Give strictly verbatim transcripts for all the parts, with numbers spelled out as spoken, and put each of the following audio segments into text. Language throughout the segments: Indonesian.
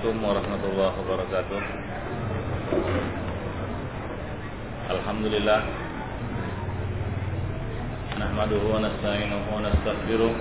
Assalamualaikum warahmatullahi wabarakatuh. Alhamdulillah, nahmaduhu wa nasta'inuhu wa nastaghfiruh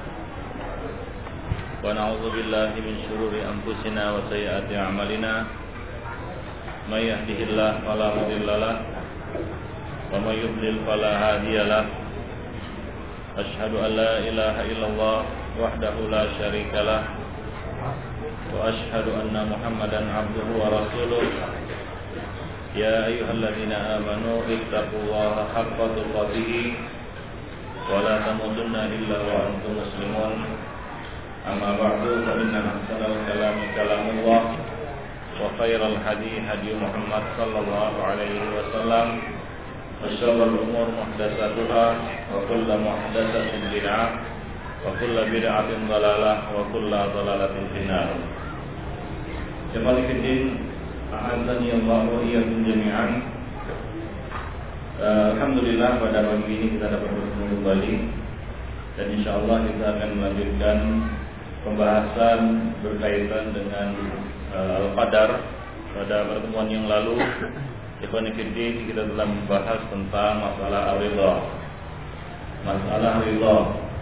wa na'udzu billahi min shururi anfusina wa sayyiati a'malina. May yahdihillahu fala mudilla lahu wa may yudlil fala hadiya lahu. Asyhadu an la ilaha illallah wahdahu la syarika lahu wa asyhadu anna Muhammadan abduhu wa rasuluh. Ya ayyuhalladzina amanu ittaqullaha haqqa tuqatih wa la tamutunna illa wa antum muslimun. Amma ba'du, fa inna ahsanal kalami kalamullah wa khairal hadi hadi Muhammad sallallahu alaihi wasallam. Wa syarrul umur muhdatsatuha wa kullu muhdatsatin bid'ah wa kullu bid'atin dhalalah wa kullu dhalalatin finnar. Jemaah fiddin, a'azzani Allah wa iyyakum jami'an. Alhamdulillah, pada pagi ini kita dapat bertemu kembali dan insyaallah kita akan melanjutkan pembahasan berkaitan dengan uh, Al-Qadar. Pada pertemuan yang lalu, ikhwan fiddin, kita telah membahas tentang masalah ridha. Masalah ridha.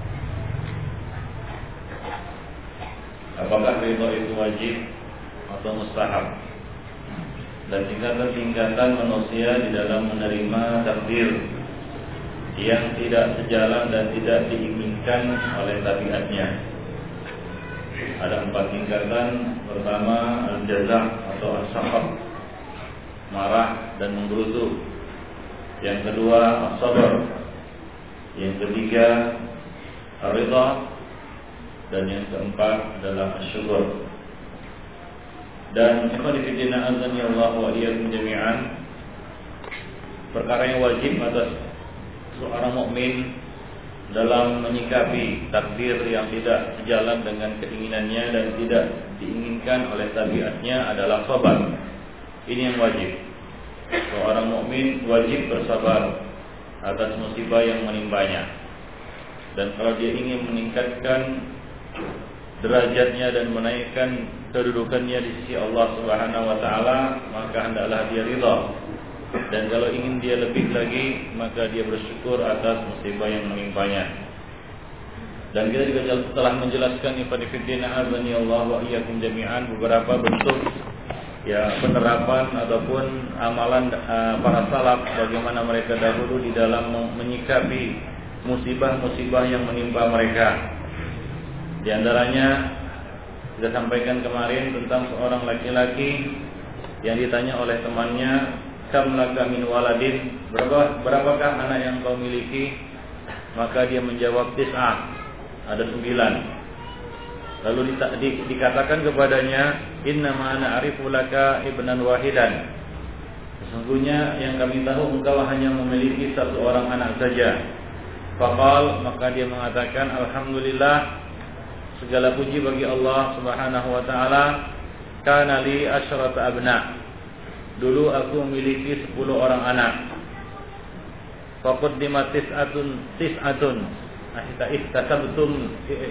Apakah ridha itu wajib atau mustahab? Dan tingkatan-tingkatan manusia di dalam menerima takdir yang tidak sejalan dan tidak diinginkan oleh tabiatnya. Ada empat tingkatan. Pertama, al-jazah atau as-sakhab, marah dan menggerutu. Yang kedua, as-sabar. Yang ketiga, ar-ridha. Dan yang keempat adalah asyukur. Dan ikhwan fillah azani Allah wa iyyakum jami'an, perkara yang wajib atas seorang mukmin dalam menyikapi takdir yang tidak sejalan dengan keinginannya dan tidak diinginkan oleh tabiatnya adalah sabar. Ini yang wajib. Seorang mukmin wajib bersabar atas musibah yang menimpanya. Dan kalau dia ingin meningkatkan derajatnya dan menaikkan kedudukannya di sisi Allah Subhanahu wa taala, maka hendaklah dia ridha. Dan kalau ingin dia lebih lagi, maka dia bersyukur atas musibah yang menimpanya. Dan kita juga telah menjelaskan ikhwan fillah azani Allah wa iyyakum jami'an beberapa bentuk ya penerapan ataupun amalan uh, para salaf, bagaimana mereka dahulu di dalam menyikapi musibah-musibah yang menimpa mereka. Di antaranya kita sampaikan kemarin tentang seorang laki-laki yang ditanya oleh temannya, kam laka min waladin, berapa berapakah anak yang kau miliki? Maka dia menjawab tis'ah, ada sembilan. Lalu di, di, dikatakan kepadanya, inna ma ana arifu laka ibnan wahidan, sesungguhnya yang kami tahu engkau hanya memiliki satu orang anak saja. Faqal, maka dia mengatakan, alhamdulillah, segala puji bagi Allah Subhanahu wa taala, kana li asyrata abna, dulu aku memiliki sepuluh orang anak. Faqaddimat tis'atun tis'atun ihtasabtum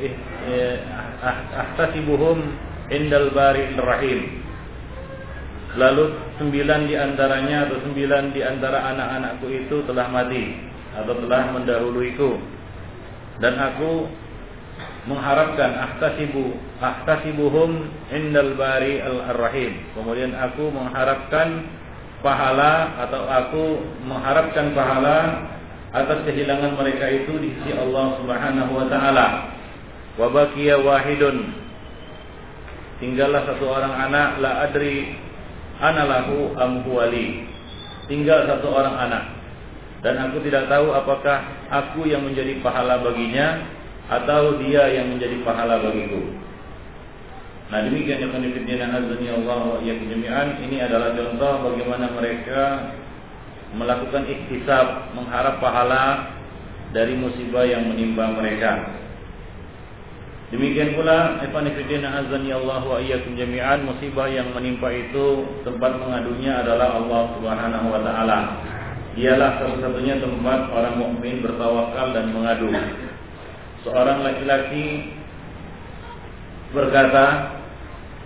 ahtasibuhum indal bari'ir rahim. Lalu sembilan di antaranya atau sembilan di antara anak-anakku itu telah mati atau telah mendahuluiku, dan aku mengharapkan ahtasibu ahtasibuhum indal bari al-rahim, kemudian aku mengharapkan pahala atau aku mengharapkan pahala atas kehilangan mereka itu di sisi Allah Subhanahu wa taala. Wa baqiya wahidun, tinggallah satu orang anak, la adri ana lahu am huwali, tinggal satu orang anak dan aku tidak tahu apakah aku yang menjadi pahala baginya atau dia yang menjadi pahala bagiku. Nah, demikian yang menifidina azani Allah wa iyyakum jami'an. Ini adalah contoh bagaimana mereka melakukan ihtisab, mengharap pahala dari musibah yang menimpa mereka. Demikian pula ikhwanifidina azani Allah wa iyyakum jami'an, musibah yang menimpa itu tempat mengadunya adalah Allah Subhanahu wa taala. Dialah satu-satunya tempat orang mukmin bertawakal dan mengadu. Seorang laki-laki berkata,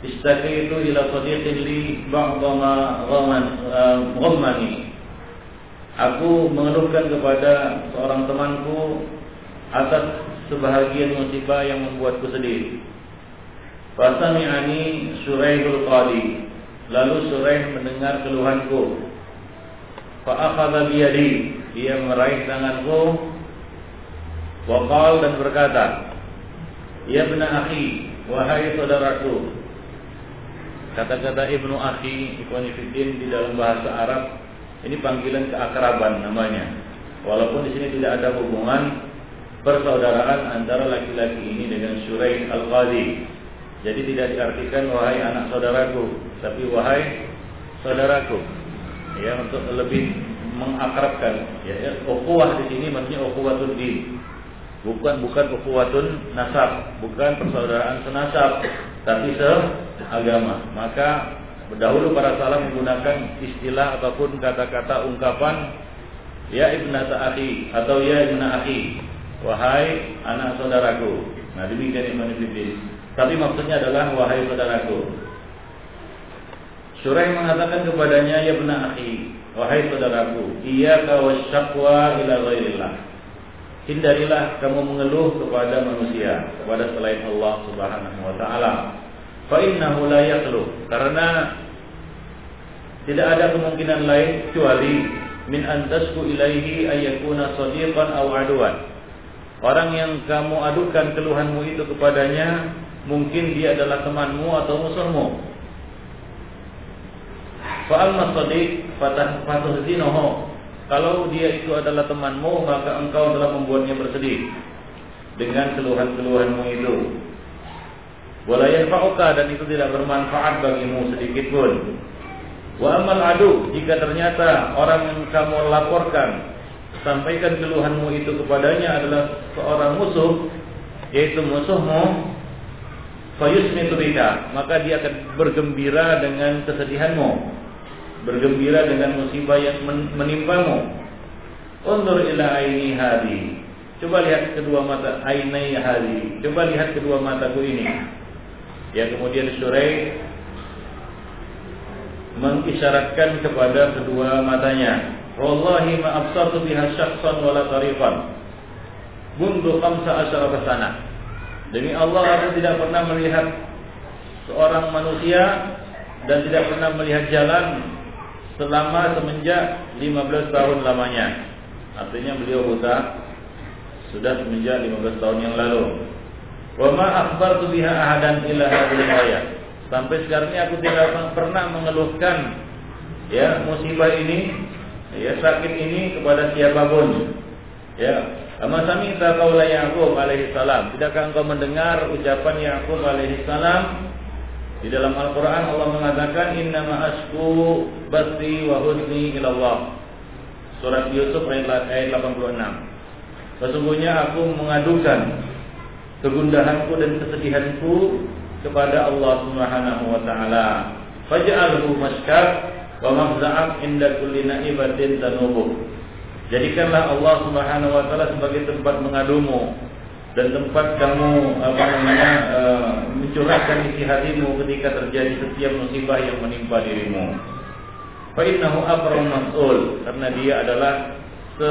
istakaitu ila sadiqin li ba'dha ma ghammani. Aku mengeluhkan kepada seorang temanku atas sebahagian musibah yang membuatku sedih. Fasami'ani Suraihul Qadi. Lalu Suraih mendengar keluhanku. Fa akhadha bi yadi. Dia meraih tanganku. Wa qala dan berkata, "Ya ibna akhi, wahai saudaraku." Kata-kata ibnu akhi, ikhwani fiddin, di dalam bahasa Arab ini panggilan keakraban namanya. Walaupun di sini tidak ada hubungan persaudaraan antara laki-laki ini dengan Suraih Al-Qadi. Jadi tidak diartikan wahai anak saudaraku, tapi wahai saudaraku. Ya, untuk lebih mengakrabkan. Ya, ya ukhuwah di sini maksudnya ukhuwatul din. Bukan bukan ukhuwatun nasab, bukan persaudaraan senasab, tapi seagama. Maka dahulu para salaf menggunakan istilah ataupun kata-kata ungkapan ya ibnata akhi atau ya ibna akhi, wahai anak saudaraku. Nah, demikian Imam Ibn. Tapi maksudnya adalah wahai saudaraku. Suraih mengatakan kepadanya, ya ibna akhi, wahai saudaraku, iyyaka wasyaqwa ila ghairillah. Hindarilah kamu mengeluh kepada manusia, kepada selain Allah Subhanahu wa taala. Fa innahu la yakhlu, karena tidak ada kemungkinan lain kecuali min antasku ilaihi ayyakuna sadiqan aw aduwan. Orang yang kamu adukan keluhanmu itu kepadanya, mungkin dia adalah temanmu atau musuhmu. Fa amma sadiq fatahzinuhu. Kalau dia itu adalah temanmu, maka engkau telah membuatnya bersedih dengan keluhan-keluhanmu itu. Wala yanfa'uka, dan itu tidak bermanfaat bagimu sedikit pun. Wa amal adu, jika ternyata orang yang kamu laporkan, sampaikan keluhanmu itu kepadanya adalah seorang musuh, yaitu musuhmu, fayusmitu bika, maka dia akan bergembira dengan kesedihanmu, bergembira dengan musibah yang menimpamu. Undur ila aini hadi, coba lihat kedua mata, ainai hadi, coba lihat kedua mataku ini. Ya, kemudian Suraih mengisyaratkan kepada kedua matanya. Wallahi ma absartu biha syakhsan wala tariqan mundu khamsa asyara sana. Demi Allah, aku tidak pernah melihat seorang manusia dan tidak pernah melihat jalan selama semenjak lima belas tahun lamanya. Artinya beliau buta sudah semenjak lima belas tahun yang lalu. Wa ma akhbartu biha ahadan illa hadhihi al-ayah. Sampai sekarang ini aku tidak pernah mengeluhkan ya musibah ini, ya sakit ini kepada siapapun. Ya, amma samita qaula Yaqub alaihi salam. Tidakkah engkau mendengar ucapan Yaqub alaihi salam? Di dalam Al-Qur'an Allah mengatakan innama asku bathi wa huzni ila Allah. Surat Yusuf ayat delapan puluh enam. Sesungguhnya aku mengadukan kegundahanku dan kesedihanku kepada Allah Subhanahu wa taala. Faj'alhu maskab wa mafza'an inda kulli na'ibatin tanubu. Jadikanlah Allah Subhanahu wa taala sebagai tempat mengadumu dan tempat kamu apa namanya uh, mencurahkan isi hatimu ketika terjadi setiap musibah yang menimpa dirimu. Fa innahu akramu mas'ul, karena dia adalah se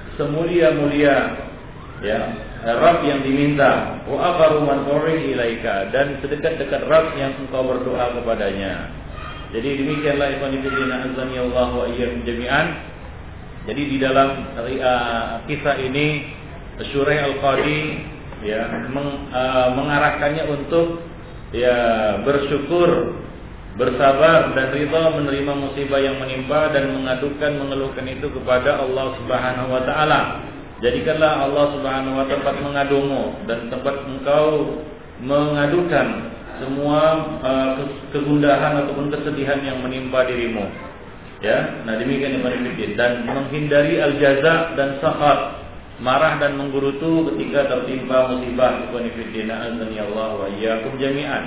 semulia-mulia ya Rabb yang diminta, wa aqrabu man qurri ilaika, dan sedekat-dekat Rabb yang engkau berdoa kepadanya. Jadi demikianlah ikhwan fillah azani Allah wa iyyakum jami'an. Jadi di dalam uh, kisah ini Suraih Al-Qadi ya meng, uh, mengarahkannya untuk ya bersyukur, bersabar dan ridha menerima musibah yang menimpa dan mengadukan mengeluhkan itu kepada Allah Subhanahu wa taala. Jadikanlah Allah Subhanahu wa taala tempat mengadumu dan tempat engkau mengadukan semua uh, kegundahan ataupun kesedihan yang menimpa dirimu. Ya, nah demikian Ibnu Fiddin, dan menghindari al-jaza dan sakhat, marah dan menggerutu ketika tertimpa musibah. Ibnu Fiddin azani Allah wa iyyakum jami'an.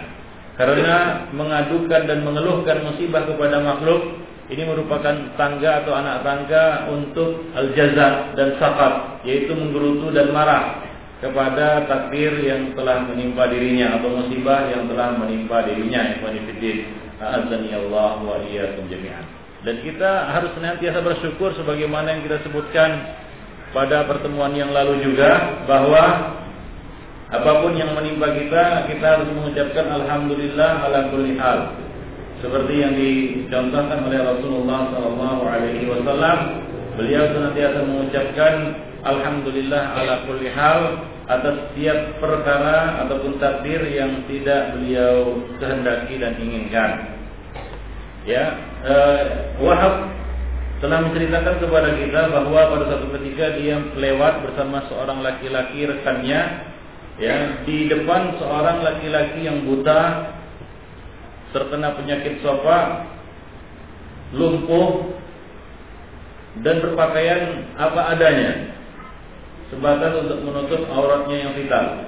Karena mengadukan dan mengeluhkan musibah kepada makhluk ini merupakan tangga atau anak tangga untuk al-jaza dan sakhat, yaitu menggerutu dan marah. kepada takdir yang telah menimpa dirinya atau musibah yang telah menimpa dirinya. Ikhwani fillah, a'azzani Allah wa iyyakum jami'an. Dan kita harus senantiasa bersyukur sebagaimana yang kita sebutkan pada pertemuan yang lalu juga, bahwa apapun yang menimpa kita, kita harus mengucapkan alhamdulillah ala kulli hal. Seperti yang dicontohkan oleh Rasulullah sallallahu alaihi wasallam, beliau senantiasa mengucapkan alhamdulillah ala kulli hal atas setiap perkara ataupun takdir yang tidak beliau kehendaki dan inginkan. Ya, eh, Wahab telah menceritakan kepada kita bahwa pada suatu ketika dia lewat bersama seorang laki-laki rekannya, ya, di depan seorang laki-laki yang buta, terkena penyakit sofa, lumpuh, dan berpakaian apa adanya, sebatas untuk menutup auratnya yang vital.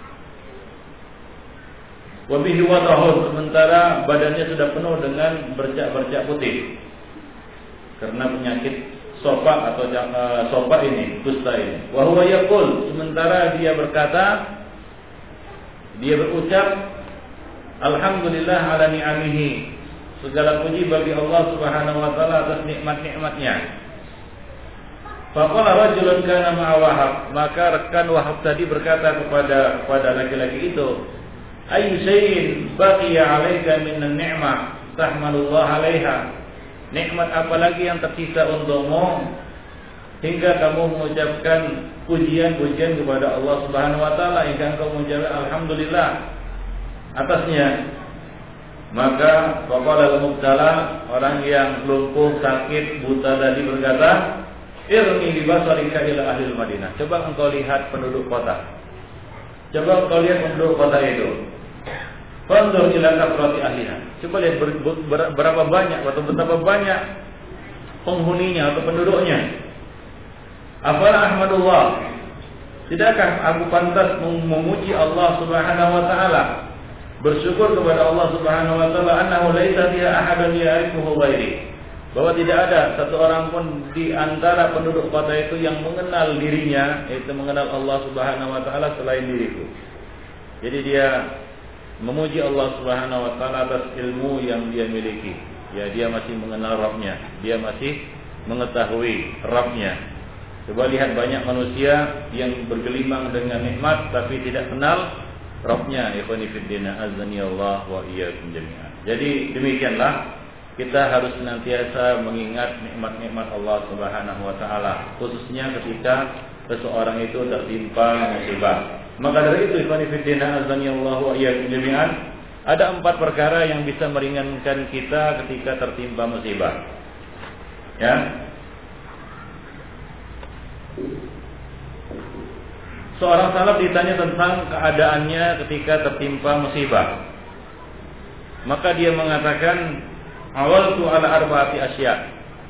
Wabihi watahun, sementara badannya sudah penuh dengan bercak-bercak putih karena penyakit sofa atau uh, sofa ini, kusta ini. Wa huwa yaqul, sementara dia berkata, dia berucap, alhamdulillah ala ni'amihi, segala puji bagi Allah Subhanahu wa taala atas nikmat-nikmatnya. Faqala rajulun kana ma'a Wahab, maka rekan Wahab tadi berkata kepada kepada laki-laki itu, ayyu shay'in baqiya 'alaika minan ni'mah tahmadullah 'alaiha. Nikmat apa lagi yang tersisa untukmu hingga kamu mengucapkan pujian-pujian kepada Allah Subhanahu wa taala, hingga kamu mengucapkan alhamdulillah atasnya. Maka faqala al-mubtala, orang yang lumpuh, sakit, buta tadi berkata, irmi bi basarika ila ahli Madinah. Coba engkau lihat penduduk kota. Coba engkau lihat penduduk kota itu. Fanzur ila kasrati ahliha. Coba lihat ber, ber, berapa banyak atau betapa banyak penghuninya atau penduduknya. Afala ahmadullah, tidakkah aku pantas memuji Allah Subhanahu wa taala, bersyukur kepada Allah Subhanahu wa taala, annahu laisa fiha ahadun ya'rifuhu ghairi, bahwa tidak ada satu orang pun di antara penduduk kota itu yang mengenal dirinya, yaitu mengenal Allah Subhanahu wa taala selain diriku. Jadi dia memuji Allah Subhanahu wa taala atas ilmu yang dia miliki. Ya, dia masih mengenal Rabb-nya, dia masih mengetahui Rabb-nya. Coba lihat banyak manusia yang bergelimang dengan nikmat tapi tidak kenal Rabb-nya. Ikhwani fillah, azani Allah wa iyyakum jami'an. Jadi demikianlah, kita harus senantiasa mengingat nikmat-nikmat Allah Subhanahu wa taala, khususnya ketika seseorang itu tertimpa musibah. Maka dari itu, ikhwani fillah, azani Allah wa iyyakum jami'an, ada empat perkara yang bisa meringankan kita ketika tertimpa musibah. Ya. Seorang salaf ditanya tentang keadaannya ketika tertimpa musibah. Maka dia mengatakan, awaltu ala arba'ati asya.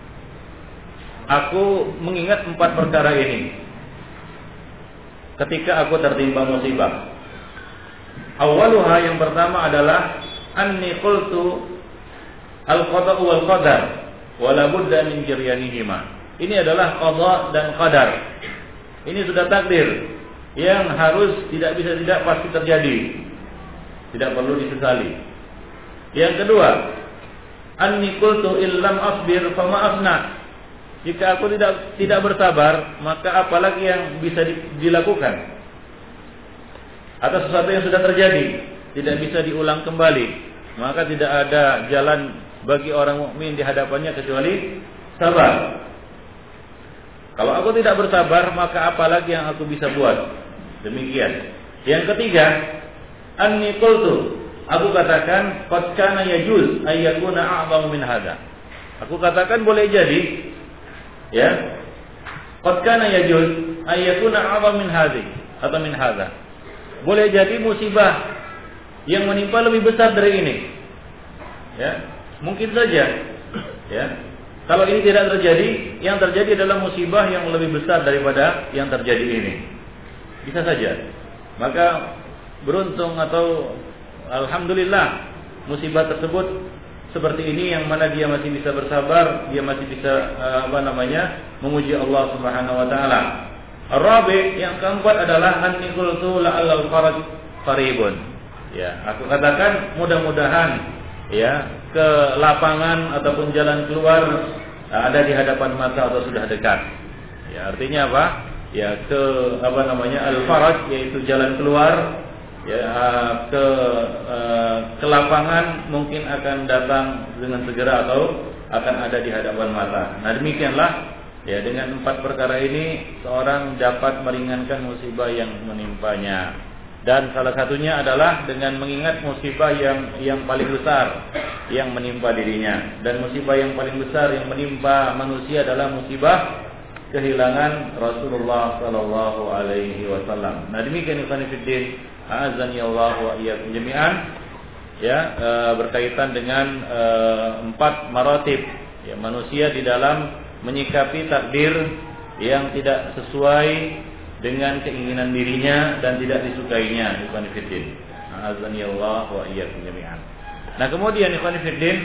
Aku mengingat empat perkara ini ketika aku tertimpa musibah. Awaluha, yang pertama adalah anni qultu al-qada'u wal qadar wa la budda min jiryanihima. Ini adalah qada dan qadar. Ini sudah takdir yang harus tidak bisa tidak pasti terjadi. Tidak perlu disesali. Yang kedua, anni qultu illam asbir fama asna. Jika aku tidak tidak bersabar, maka apalagi yang bisa dilakukan atas sesuatu yang sudah terjadi, tidak bisa diulang kembali, maka tidak ada jalan bagi orang mukmin di hadapannya kecuali sabar. Kalau aku tidak bersabar, maka apalagi yang aku bisa buat. Demikian. Yang ketiga, anni qultu, aku katakan qad kana yajuz ay yakuna a'zamu min hada. Aku katakan boleh jadi, ya, qad kana yajuz ay yakuna a'zamu min hadhi atau min hadha. Boleh jadi musibah yang menimpa lebih besar dari ini. Ya, mungkin saja. Ya. Kalau ini tidak terjadi, yang terjadi adalah musibah yang lebih besar daripada yang terjadi ini. Bisa saja. Maka beruntung atau alhamdulillah musibah tersebut seperti ini, yang mana dia masih bisa bersabar, dia masih bisa apa namanya memuji Allah Subhanahu wa taala. Ar-rabi, yang keempat adalah anni qultu la'allal faraj qaribun. Ya, aku katakan mudah-mudahan ya ke lapangan ataupun jalan keluar ada di hadapan mata atau sudah dekat. Ya, artinya apa? Ya, ke apa namanya al-faraj, yaitu jalan keluar. Ya, ke uh, ke lapangan mungkin akan datang dengan segera atau akan ada di hadapan mata. Nah, demikianlah ya, dengan empat perkara ini seorang dapat meringankan musibah yang menimpanya. Dan salah satunya adalah dengan mengingat musibah yang yang paling besar yang menimpa dirinya. Dan musibah yang paling besar yang menimpa manusia adalah musibah kehilangan Rasulullah sallallahu alaihi wasallam. Nah, demikian ikhwan fillah, a'azzani Allah wa iyyakum jami'an. Ya, e, berkaitan dengan e, empat maratib ya manusia di dalam menyikapi takdir yang tidak sesuai dengan keinginan dirinya dan tidak disukainya. Ikhwan fillah, a'azzani Allah wa iyyakum jami'an. Nah, kemudian ikhwan fillah,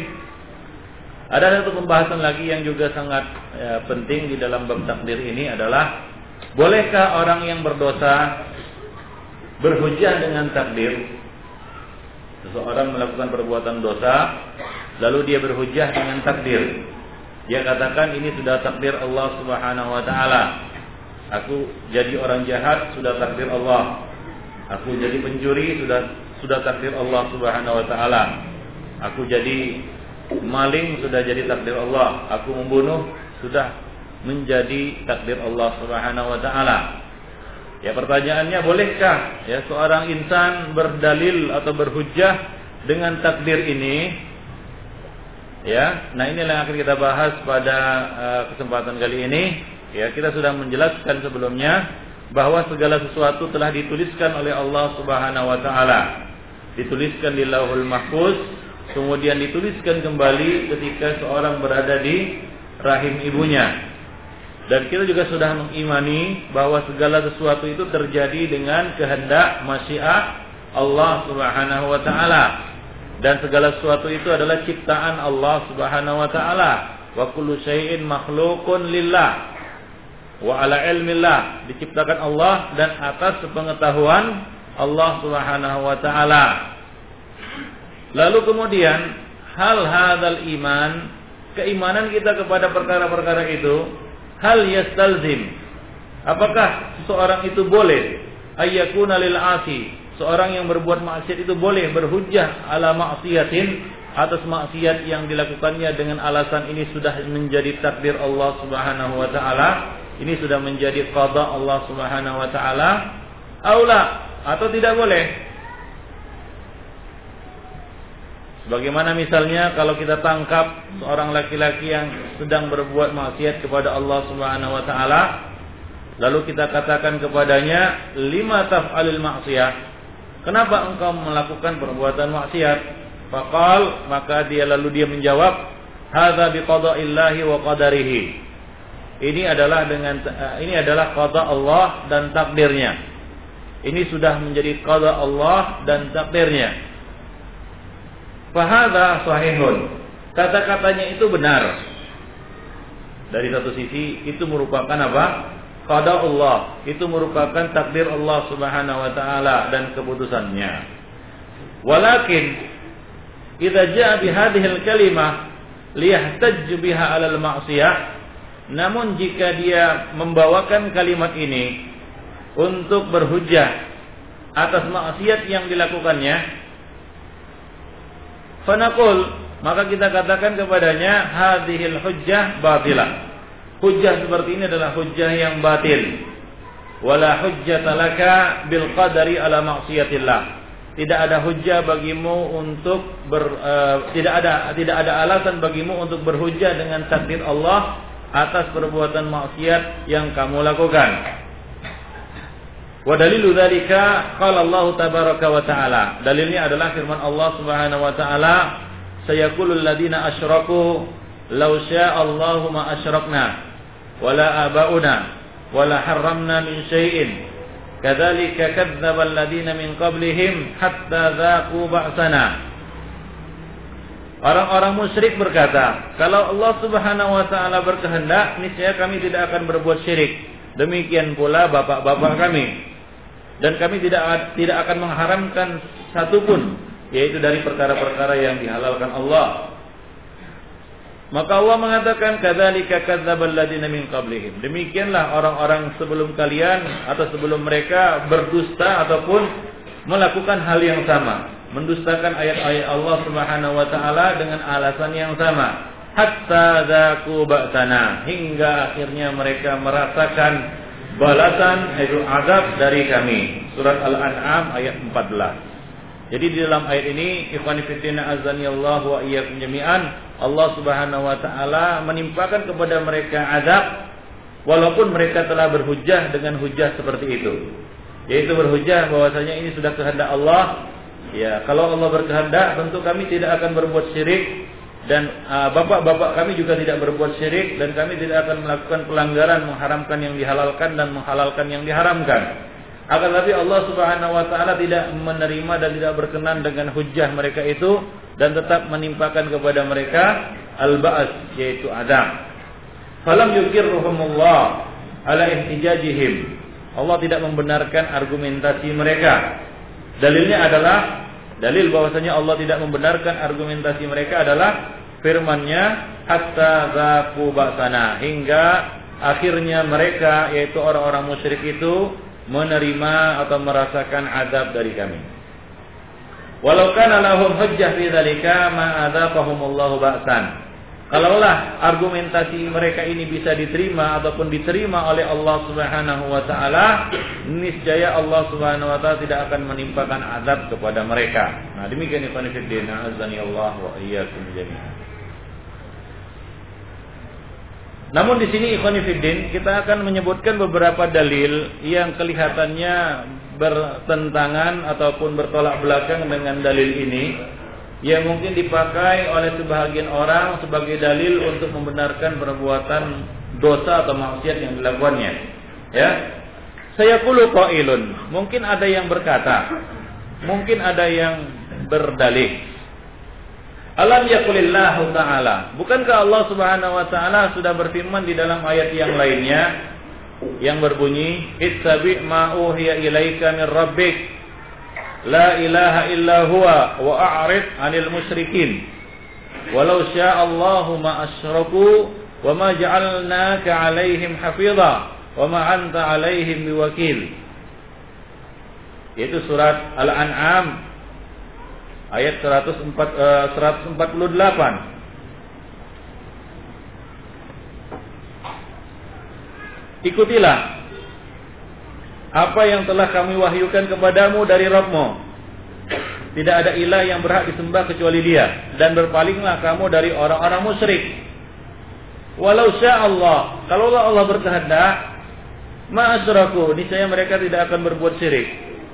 ada satu pembahasan lagi yang juga sangat ya, penting di dalam bab takdir ini adalah, bolehkah orang yang berdosa berhujjah dengan takdir? Seseorang melakukan perbuatan dosa, lalu dia berhujjah dengan takdir. Dia katakan ini sudah takdir Allah Subhanahu wa taala. Aku jadi orang jahat sudah takdir Allah. Aku jadi pencuri sudah sudah takdir Allah Subhanahu wa taala. Aku jadi maling sudah jadi takdir Allah. Aku membunuh sudah menjadi takdir Allah Subhanahu wa taala. Ya, pertanyaannya, bolehkah ya seorang insan berdalil atau berhujjah dengan takdir ini? Ya, nah inilah yang akan kita bahas pada uh, kesempatan kali ini. Ya, kita sudah menjelaskan sebelumnya bahwa segala sesuatu telah dituliskan oleh Allah Subhanahu wa taala. Dituliskan di Lauhul Mahfuz, kemudian dituliskan kembali ketika seorang berada di rahim ibunya. Dan kita juga sudah mengimani bahwa segala sesuatu itu terjadi dengan kehendak masyiat Allah Subhanahu wa taala. Dan segala sesuatu itu adalah ciptaan Allah Subhanahu wa taala. Wa kullu syai'in makhluqun lillah wa ala ilmillah, diciptakan Allah dan atas sepengetahuan Allah Subhanahu wa taala. Lalu kemudian, hal hadzal iman, keimanan kita kepada perkara-perkara itu, hal yastalzim, apakah seseorang itu boleh ayyakuna lil asi, seorang yang berbuat maksiat itu boleh berhujjah ala maksiatin, atas maksiat yang dilakukannya dengan alasan ini sudah menjadi takdir Allah Subhanahu wa taala, ini sudah menjadi qada Allah Subhanahu wa taala, aula, atau tidak boleh? Bagaimana misalnya kalau kita tangkap seorang laki-laki yang sedang berbuat maksiat kepada Allah Subhanahu wa taala, lalu kita katakan kepadanya, lima taf'alul maksiyah, kenapa engkau melakukan perbuatan maksiat? Faqal, maka dia lalu dia menjawab, hadza biqada'illahi wa qadarihi, ini adalah dengan ini adalah qada Allah dan takdirnya. Ini sudah menjadi qada Allah dan takdirnya. Fahadha sahihun, kata-katanya itu benar. Dari satu sisi itu merupakan apa? Qada Allah, itu merupakan takdir Allah Subhanahu wa taala dan keputusannya. Walakin idza jaa bihadhihi al-kalimah liyahtaj biha 'ala al-ma'siyah, namun jika dia membawakan kalimat ini untuk berhujjah atas maksiat yang dilakukannya, fanaqul, maka kita katakan kepadanya, hadhil hujjah batilah, hujjah seperti ini adalah hujjah yang batil. Wala hujjata laka bil qadari ala maksiatillah, tidak ada hujjah bagimu untuk ber, uh, tidak ada tidak ada alasan bagimu untuk berhujjah dengan takdir Allah atas perbuatan maksiat yang kamu lakukan. Wa dalilu dzalika qala Allah tabaraka wa taala, dalilnya adalah firman Allah Subhanahu wa taala, sayaqulul ladina asyraku law syaa Allahu ma asyrakna wala abauna wala harramna min syai'in kadzalika kadzdzaba alladina min qablihim hatta dzaqu ba'sana. Orang-orang musyrik berkata, kalau Allah Subhanahu wa taala berkehendak, niscaya kami tidak akan berbuat syirik, Demikian pula bapak-bapak kami. Dan kami tidak tidak akan mengharamkan satupun, yaitu dari perkara-perkara yang dihalalkan Allah. Maka Allah mengatakan, kadzalika kadzdzabal ladzina min qablihim. Demikianlah orang-orang sebelum kalian atau sebelum mereka berdusta ataupun melakukan hal yang sama, mendustakan ayat-ayat Allah Subhanahu wa taala dengan alasan yang sama. Hatta dzaqu ba'sana, hingga akhirnya mereka merasakan balasan yaitu azab dari kami. Surat Al-An'am ayat empat belas. Jadi di dalam ayat ini, ikhwani fillah azanillahu wa iyyakum jami'an, Allah Subhanahu wa taala menimpakan kepada mereka azab walaupun mereka telah berhujjah dengan hujjah seperti itu. Yaitu berhujjah bahwasanya ini sudah kehendak Allah. Ya, kalau Allah berkehendak tentu kami tidak akan berbuat syirik, dan uh, bapak-bapak kami juga tidak berbuat syirik, dan kami tidak akan melakukan pelanggaran mengharamkan yang dihalalkan dan menghalalkan yang diharamkan. Akan tetapi Allah Subhanahu wa taala tidak menerima dan tidak berkenan dengan hujjah mereka itu, dan tetap menimpakan kepada mereka al-ba's, yaitu azab. Falam yukirruhumullah ala ihtijajihim. Allah tidak membenarkan argumentasi mereka. Dalilnya adalah dalil bahwasanya Allah tidak membenarkan argumentasi mereka adalah firman-Nya hatta zaqu ba'sana, hingga akhirnya mereka yaitu orang-orang musyrik itu menerima atau merasakan azab dari kami. Walau kana lahum hujjah fi dzalika ma adzaqahumullahu ba'san. Kalaulah argumentasi mereka ini bisa diterima ataupun diterima oleh Allah Subhanahu wa taala, niscaya Allah Subhanahu wa taala tidak akan menimpakan azab kepada mereka. Nah, demikian ikhwan fillah azani Allah wa iyyakum jami'an. Namun di sini ikhwan fillah kita akan menyebutkan beberapa dalil yang kelihatannya bertentangan ataupun bertolak belakang dengan dalil ini, yang mungkin dipakai oleh sebahagian orang sebagai dalil untuk membenarkan perbuatan dosa atau maksiat yang dilakukannya. Ya, saya qulu qailun, mungkin ada yang berkata, mungkin ada yang berdalih. Alam yaqulillahu ta'ala, bukankah Allah Subhanahu wa taala sudah berfirman di dalam ayat yang lainnya yang berbunyi, ittabi' ma uhiya ilaika min rabbik la ilaha illa huwa wa a'rid 'anil musyrikin walau sya'allahu ma asyraku wa ma ja'alnaka 'alaihim hafidha wa ma anta 'alaihim biwakil. Yaitu surat Al-An'am ayat seratus empat puluh delapan. Ikutilah apa yang telah kami wahyukan kepadamu dari Rabb-mu. Tidak ada ilah yang berhak disembah kecuali Dia, dan berpalinglah kamu dari orang-orang musyrik. Walau sya'allah, kalau Allah berkehendak, ma asyraku, niscaya mereka tidak akan berbuat syirik.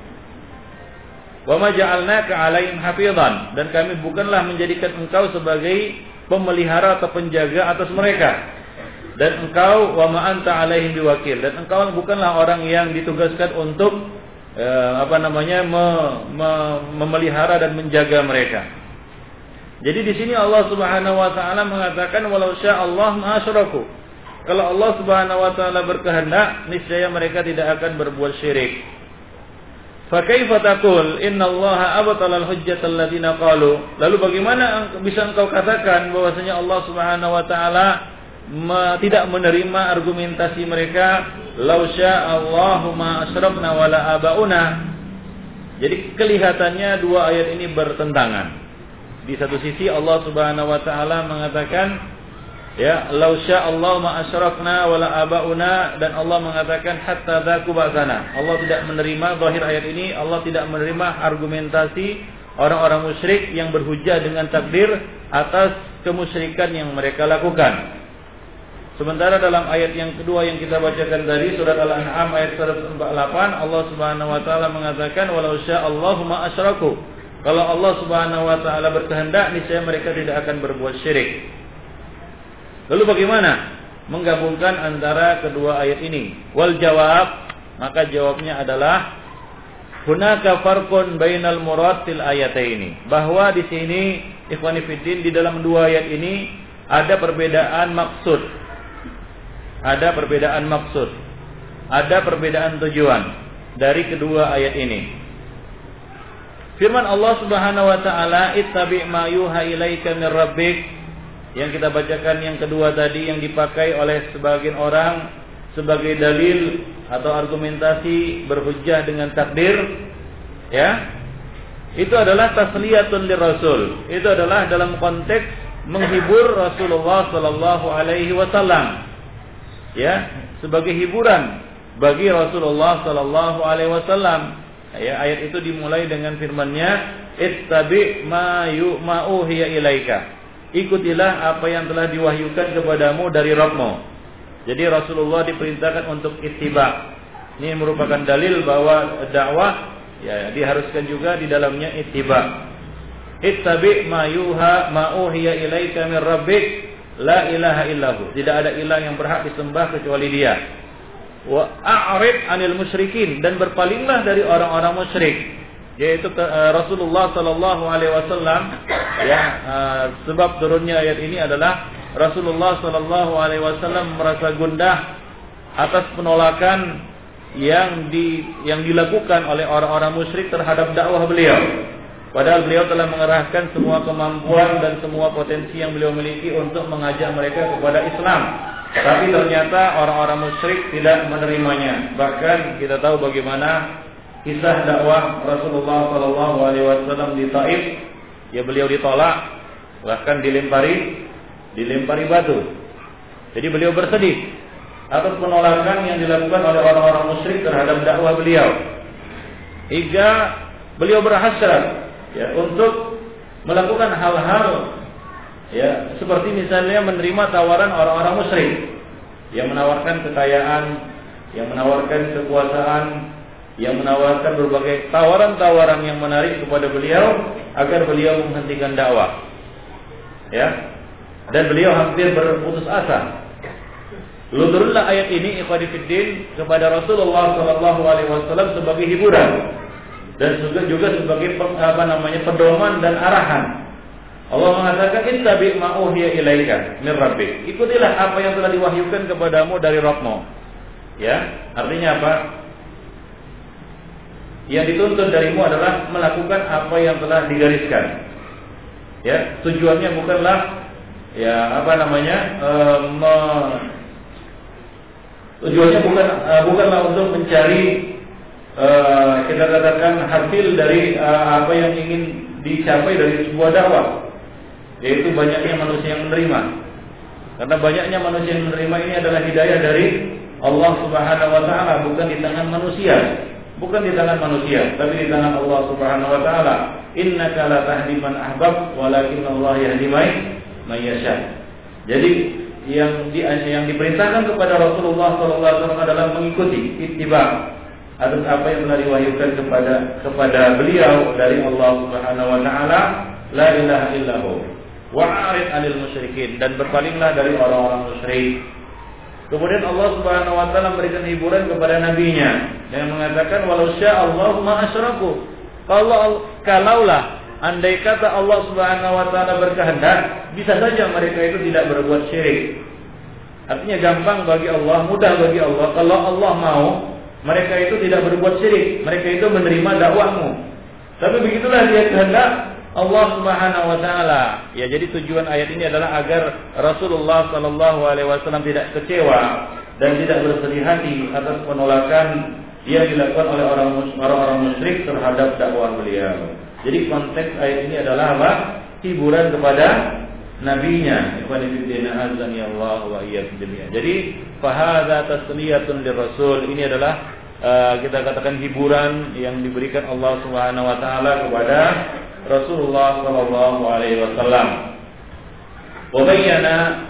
Wa ma ja'alnaka 'alaihim hafizan, dan kami bukanlah menjadikan engkau sebagai pemelihara atau penjaga atas mereka. Dan engkau wa ma anta 'alaihim biwakil, dan engkau bukanlah orang yang ditugaskan untuk eh, apa namanya me, me, memelihara dan menjaga mereka. Jadi di sini Allah Subhanahu wa taala mengatakan walau sya'allah ma asyraku. Kalau Allah Subhanahu wa taala berkehendak, niscaya mereka tidak akan berbuat syirik. Fa kaifa taqul innallaha abtala al-hujjata alladziina qalu? Lalu bagaimana bisa engkau katakan bahwasanya Allah Subhanahu wa taala tidak menerima argumentasi mereka, lau sya'allahu ma asyrakna wala abauna. Jadi kelihatannya dua ayat ini bertentangan. Di satu sisi Allah Subhanahu wa taala mengatakan, ya, lau sya'allahu ma asyrakna wala abauna, dan Allah mengatakan hatta dzaqu ba'sana. Allah tidak menerima zahir ayat ini, Allah tidak menerima argumentasi orang-orang musyrik yang berhujjah dengan takdir atas kemusyrikan yang mereka lakukan. Sementara dalam ayat yang kedua yang kita bacakan tadi, surat Al-An'am ayat seratus empat puluh delapan, Allah Subhanahu wa taala mengatakan walau sya'allahu ma asyraku. Kalau Allah Subhanahu wa taala berkehendak, niscaya mereka tidak akan berbuat syirik. Lalu bagaimana menggabungkan antara kedua ayat ini? Wal jawab, maka jawabnya adalah hunaka farqun bainal murad fil ayataini. Bahwa di sini ikhwani fiddin, di dalam dua ayat ini ada perbedaan maksud. Ada perbedaan maksud. ada perbedaan tujuan dari kedua ayat ini. Firman Allah Subhanahu wa taala, "Ittabi' ma yuha ilaika mir rabbik." Yang kita bacakan yang kedua tadi yang dipakai oleh sebagian orang sebagai dalil atau argumentasi berhujjah dengan takdir, ya. Itu adalah tasliyatun lirrasul. Itu adalah dalam konteks menghibur Rasulullah sallallahu alaihi wasallam. Ya, sebagai hiburan bagi Rasulullah sallallahu alaihi wasallam. Ya, ayat itu dimulai dengan firman-Nya, "Ittabi' ma yu ma uhiya ilaika." Ikutilah apa yang telah diwahyukan kepadamu dari Rabbmu. Jadi Rasulullah diperintahkan untuk ittiba. Ini merupakan dalil bahwa dakwah ya diharuskan juga di dalamnya ittiba. Ittabi' ma yuha ma uhiya ilaika min rabbik la ilaha illahu. Tidak ada ilah yang berhak disembah kecuali Dia. Wa a'rid 'anil musyrikin, dan berpalinglah dari orang-orang musyrik. Yaitu uh, Rasulullah sallallahu alaihi wasallam, ya, uh, sebab turunnya ayat ini adalah Rasulullah sallallahu alaihi wasallam merasa gundah atas penolakan yang di yang dilakukan oleh orang-orang musyrik terhadap dakwah beliau. Padahal beliau telah mengerahkan semua kemampuan dan semua potensi yang beliau miliki untuk mengajak mereka kepada Islam. Tapi ternyata orang-orang musyrik tidak menerimanya. Bahkan kita tahu bagaimana kisah dakwah Rasulullah sallallahu alaihi wasallam di Taif. Ya, beliau ditolak, bahkan dilempari dilempari batu. Jadi beliau bersedih atas penolakan yang dilakukan oleh orang-orang musyrik terhadap dakwah beliau. Hingga beliau berhasrat ya untuk melakukan hal-hal ya seperti misalnya menerima tawaran orang-orang musyrik yang menawarkan kekayaan, yang menawarkan kekuasaan, yang menawarkan berbagai tawaran-tawaran yang menarik kepada beliau agar beliau menghentikan dakwah. Ya. Dan beliau hampir berputus asa. Lalu turunlah ayat ini ikhwani fiddin kepada Rasulullah sallallahu alaihi wasallam sebagai hiburan dan juga juga sebagai apa namanya pedoman dan arahan. Allah mengatakan, "Ittabi' ma uhiya ilaika min rabbik." Ikutilah apa yang telah diwahyukan kepadamu dari Rabbmu. Ya, artinya apa? Yang dituntut darimu adalah melakukan apa yang telah digariskan. Ya, tujuannya bukanlah ya apa namanya? E, me, tujuannya bukan e, bukanlah untuk mencari e, kita katakan hasil dari e, apa yang ingin dicapai dari sebuah dakwah. Yaitu banyaknya manusia yang menerima. Karena banyaknya manusia yang menerima ini adalah hidayah dari Allah Subhanahu wa taala, bukan di tangan manusia. Bukan di tangan manusia, tapi di tangan Allah Subhanahu wa taala. Innaka la tahdi man ahbab, walakin Allah yahdi man yasha. Jadi yang di, yang diperintahkan kepada Rasulullah sallallahu alaihi wasallam adalah mengikuti ittiba atas apa yang telah diwahyukan kepada kepada beliau dari Allah Subhanahu wa taala, la ilaha illahu wa a'rid 'anil musyrikin, dan berpalinglah dari orang-orang musyrik. Kemudian Allah Subhanahu wa taala memberikan hiburan kepada nabinya dengan mengatakan, walau sya'allahu ma asyraku. Kalau kalaulah andai kata Allah Subhanahu wa taala berkehendak, bisa saja mereka itu tidak berbuat syirik. Artinya gampang bagi Allah, mudah bagi Allah. Kalau Allah mau, mereka itu tidak berbuat syirik, mereka itu menerima dakwahmu. Tapi begitulah Dia kehendak Allah Subhanahu wa taala. Ya, jadi tujuan ayat ini adalah agar Rasulullah sallallahu alaihi wasallam tidak kecewa dan tidak bersedih hati atas penolakan yang dilakukan oleh orang-orang musyrik terhadap dakwah beliau. Jadi konteks ayat ini adalah apa? Hiburan kepada nabinya. Ikhwani fillah azani Allah wa iyyakum jami'an. Jadi fa hadza tasliyatun lirrasul. Ini adalah uh, kita katakan hiburan yang diberikan Allah Subhanahu wa taala kepada Rasulullah sallallahu alaihi wasallam. Wa bayyana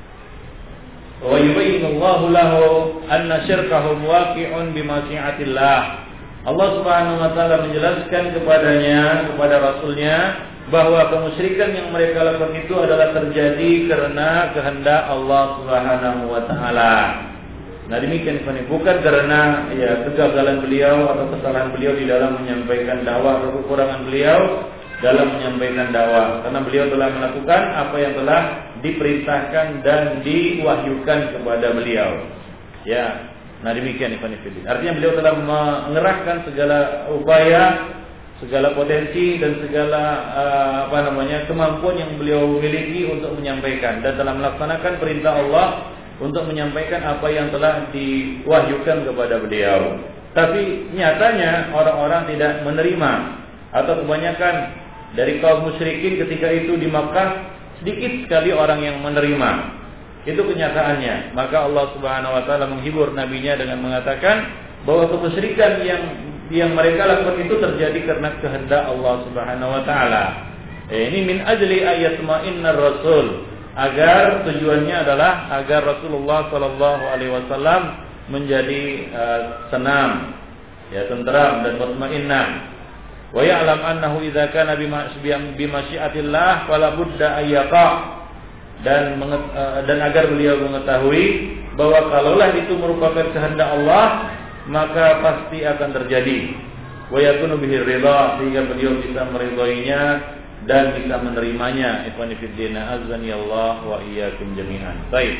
wa yubayyinu Allah lahu anna syirkahum waqi'un bi masyiatillah. Allah Subhanahu wa taala menjelaskan kepadanya, kepada Rasulnya, bahwa kemusyrikan yang mereka lakukan itu adalah terjadi karena kehendak Allah Subhanahu wa taala. Nah, demikian bukan karena ya kegagalan beliau atau kesalahan beliau di dalam menyampaikan dakwah atau kekurangan beliau dalam menyampaikan dakwah, karena beliau telah melakukan apa yang telah diperintahkan dan diwahyukan kepada beliau. Ya, Nah demikian Ikhwan Fillah. Artinya beliau telah mengerahkan segala upaya, segala potensi dan segala uh, apa namanya kemampuan yang beliau miliki untuk menyampaikan dan telah melaksanakan perintah Allah untuk menyampaikan apa yang telah diwahyukan kepada beliau. Tapi nyatanya orang-orang tidak menerima, atau kebanyakan dari kaum musyrikin ketika itu di Makkah sedikit sekali orang yang menerima. Itu kenyataannya. Maka Allah Subhanahu wa taala menghibur nabinya dengan mengatakan bahwa kemusyrikan yang yang mereka lakukan itu terjadi karena kehendak Allah Subhanahu wa taala. Eh, ini min ajli ayatma'innar rasul, agar tujuannya adalah agar Rasulullah sallallahu alaihi wasallam menjadi uh, senang, ya tenteram dan mutmainnah. Wa ya'lam annahu idza kana bimasyiatillah fala budda ayyaqa, dan dan agar beliau mengetahui bahwa kalaulah itu merupakan kehendak Allah maka pasti akan terjadi. Wa yakunu bihi ridha, sehingga beliau bisa meridhoinya dan bisa menerimanya. Ikhwani fid din, azani Allah wa iyyakum jami'an. Baik.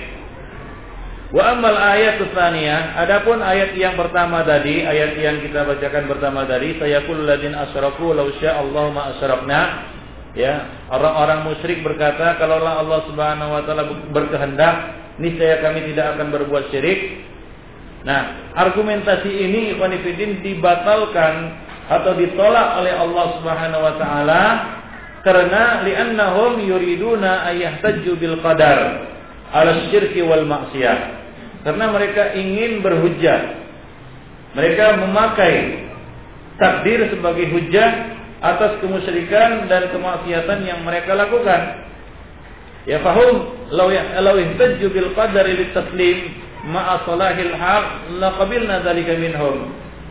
Wa ammal ayat tsaniyah, adapun ayat yang pertama tadi, ayat yang kita bacakan pertama tadi, sayaqul ladzina asyraku law syaa Allahu ma asyrakna. Ya, orang-orang musyrik berkata, kalaulah Allah Subhanahu wa taala berkehendak, niscaya kami tidak akan berbuat syirik. Nah, argumentasi ini ikhwan fillah dibatalkan atau ditolak oleh Allah Subhanahu wa taala karena li'annahum yuriduna ayyahtaju bil qadar ala syirki wal maksiyah. Karena mereka ingin berhujjah. Mereka memakai takdir sebagai hujjah atas kemusyrikan dan kemaksiatan yang mereka lakukan. Ya fahum law law ihtajju bil qadari lit taslim ma'a salahil hal laqabilna dzalika minhum.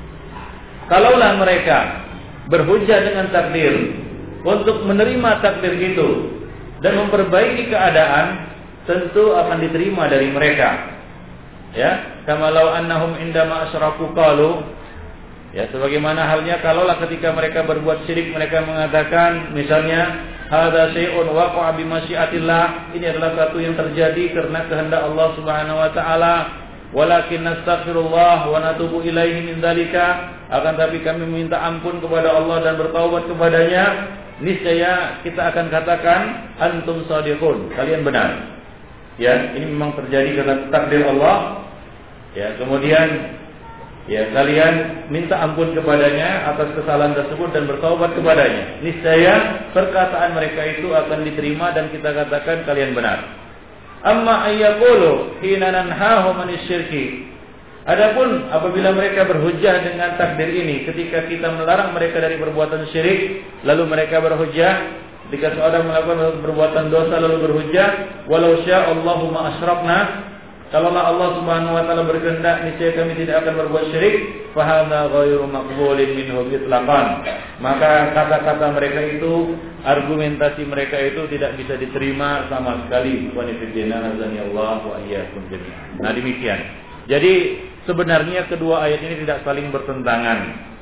Kalaulah mereka berhujjah dengan takdir untuk menerima takdir itu dan memperbaiki keadaan, tentu akan diterima dari mereka. Ya, kama law annahum indama asyraku qalu, ya sebagaimana halnya kalaulah ketika mereka berbuat syirik mereka mengatakan misalnya hadza syai'un waqa'a bi masyiatillah, ini adalah satu yang terjadi karena kehendak Allah Subhanahu wa taala, walakin nastaghfirullah wa natubu ilaihi min dzalika, akan tapi kami meminta ampun kepada Allah dan bertaubat kepadanya, niscaya kita akan katakan antum shadiqun, kalian benar. Ya, ini memang terjadi karena takdir Allah. Ya, kemudian ya kalian minta ampun kepadanya atas kesalahan tersebut dan bertaubat kepadanya. Niscaya perkataan mereka itu akan diterima dan kita katakan kalian benar. Amma ayyaqulu hina nanhahu manis syirki. Adapun apabila mereka berhujjah dengan takdir ini ketika kita melarang mereka dari perbuatan syirik, lalu mereka berhujjah ketika seorang melakukan perbuatan dosa lalu berhujjah, walau syaa Allahu ma asyrakna, kalaulah Allah Subhanahu wa taala berkehendak niscaya kami tidak akan berbuat syirik, fa hadza ghairu maqbulin minhu itlaqan. Maka kata-kata mereka itu, argumentasi mereka itu tidak bisa diterima sama sekali. Wa nifidina azani Allah wa iyyakum jami'an. Nah demikian. Jadi sebenarnya kedua ayat ini tidak saling bertentangan.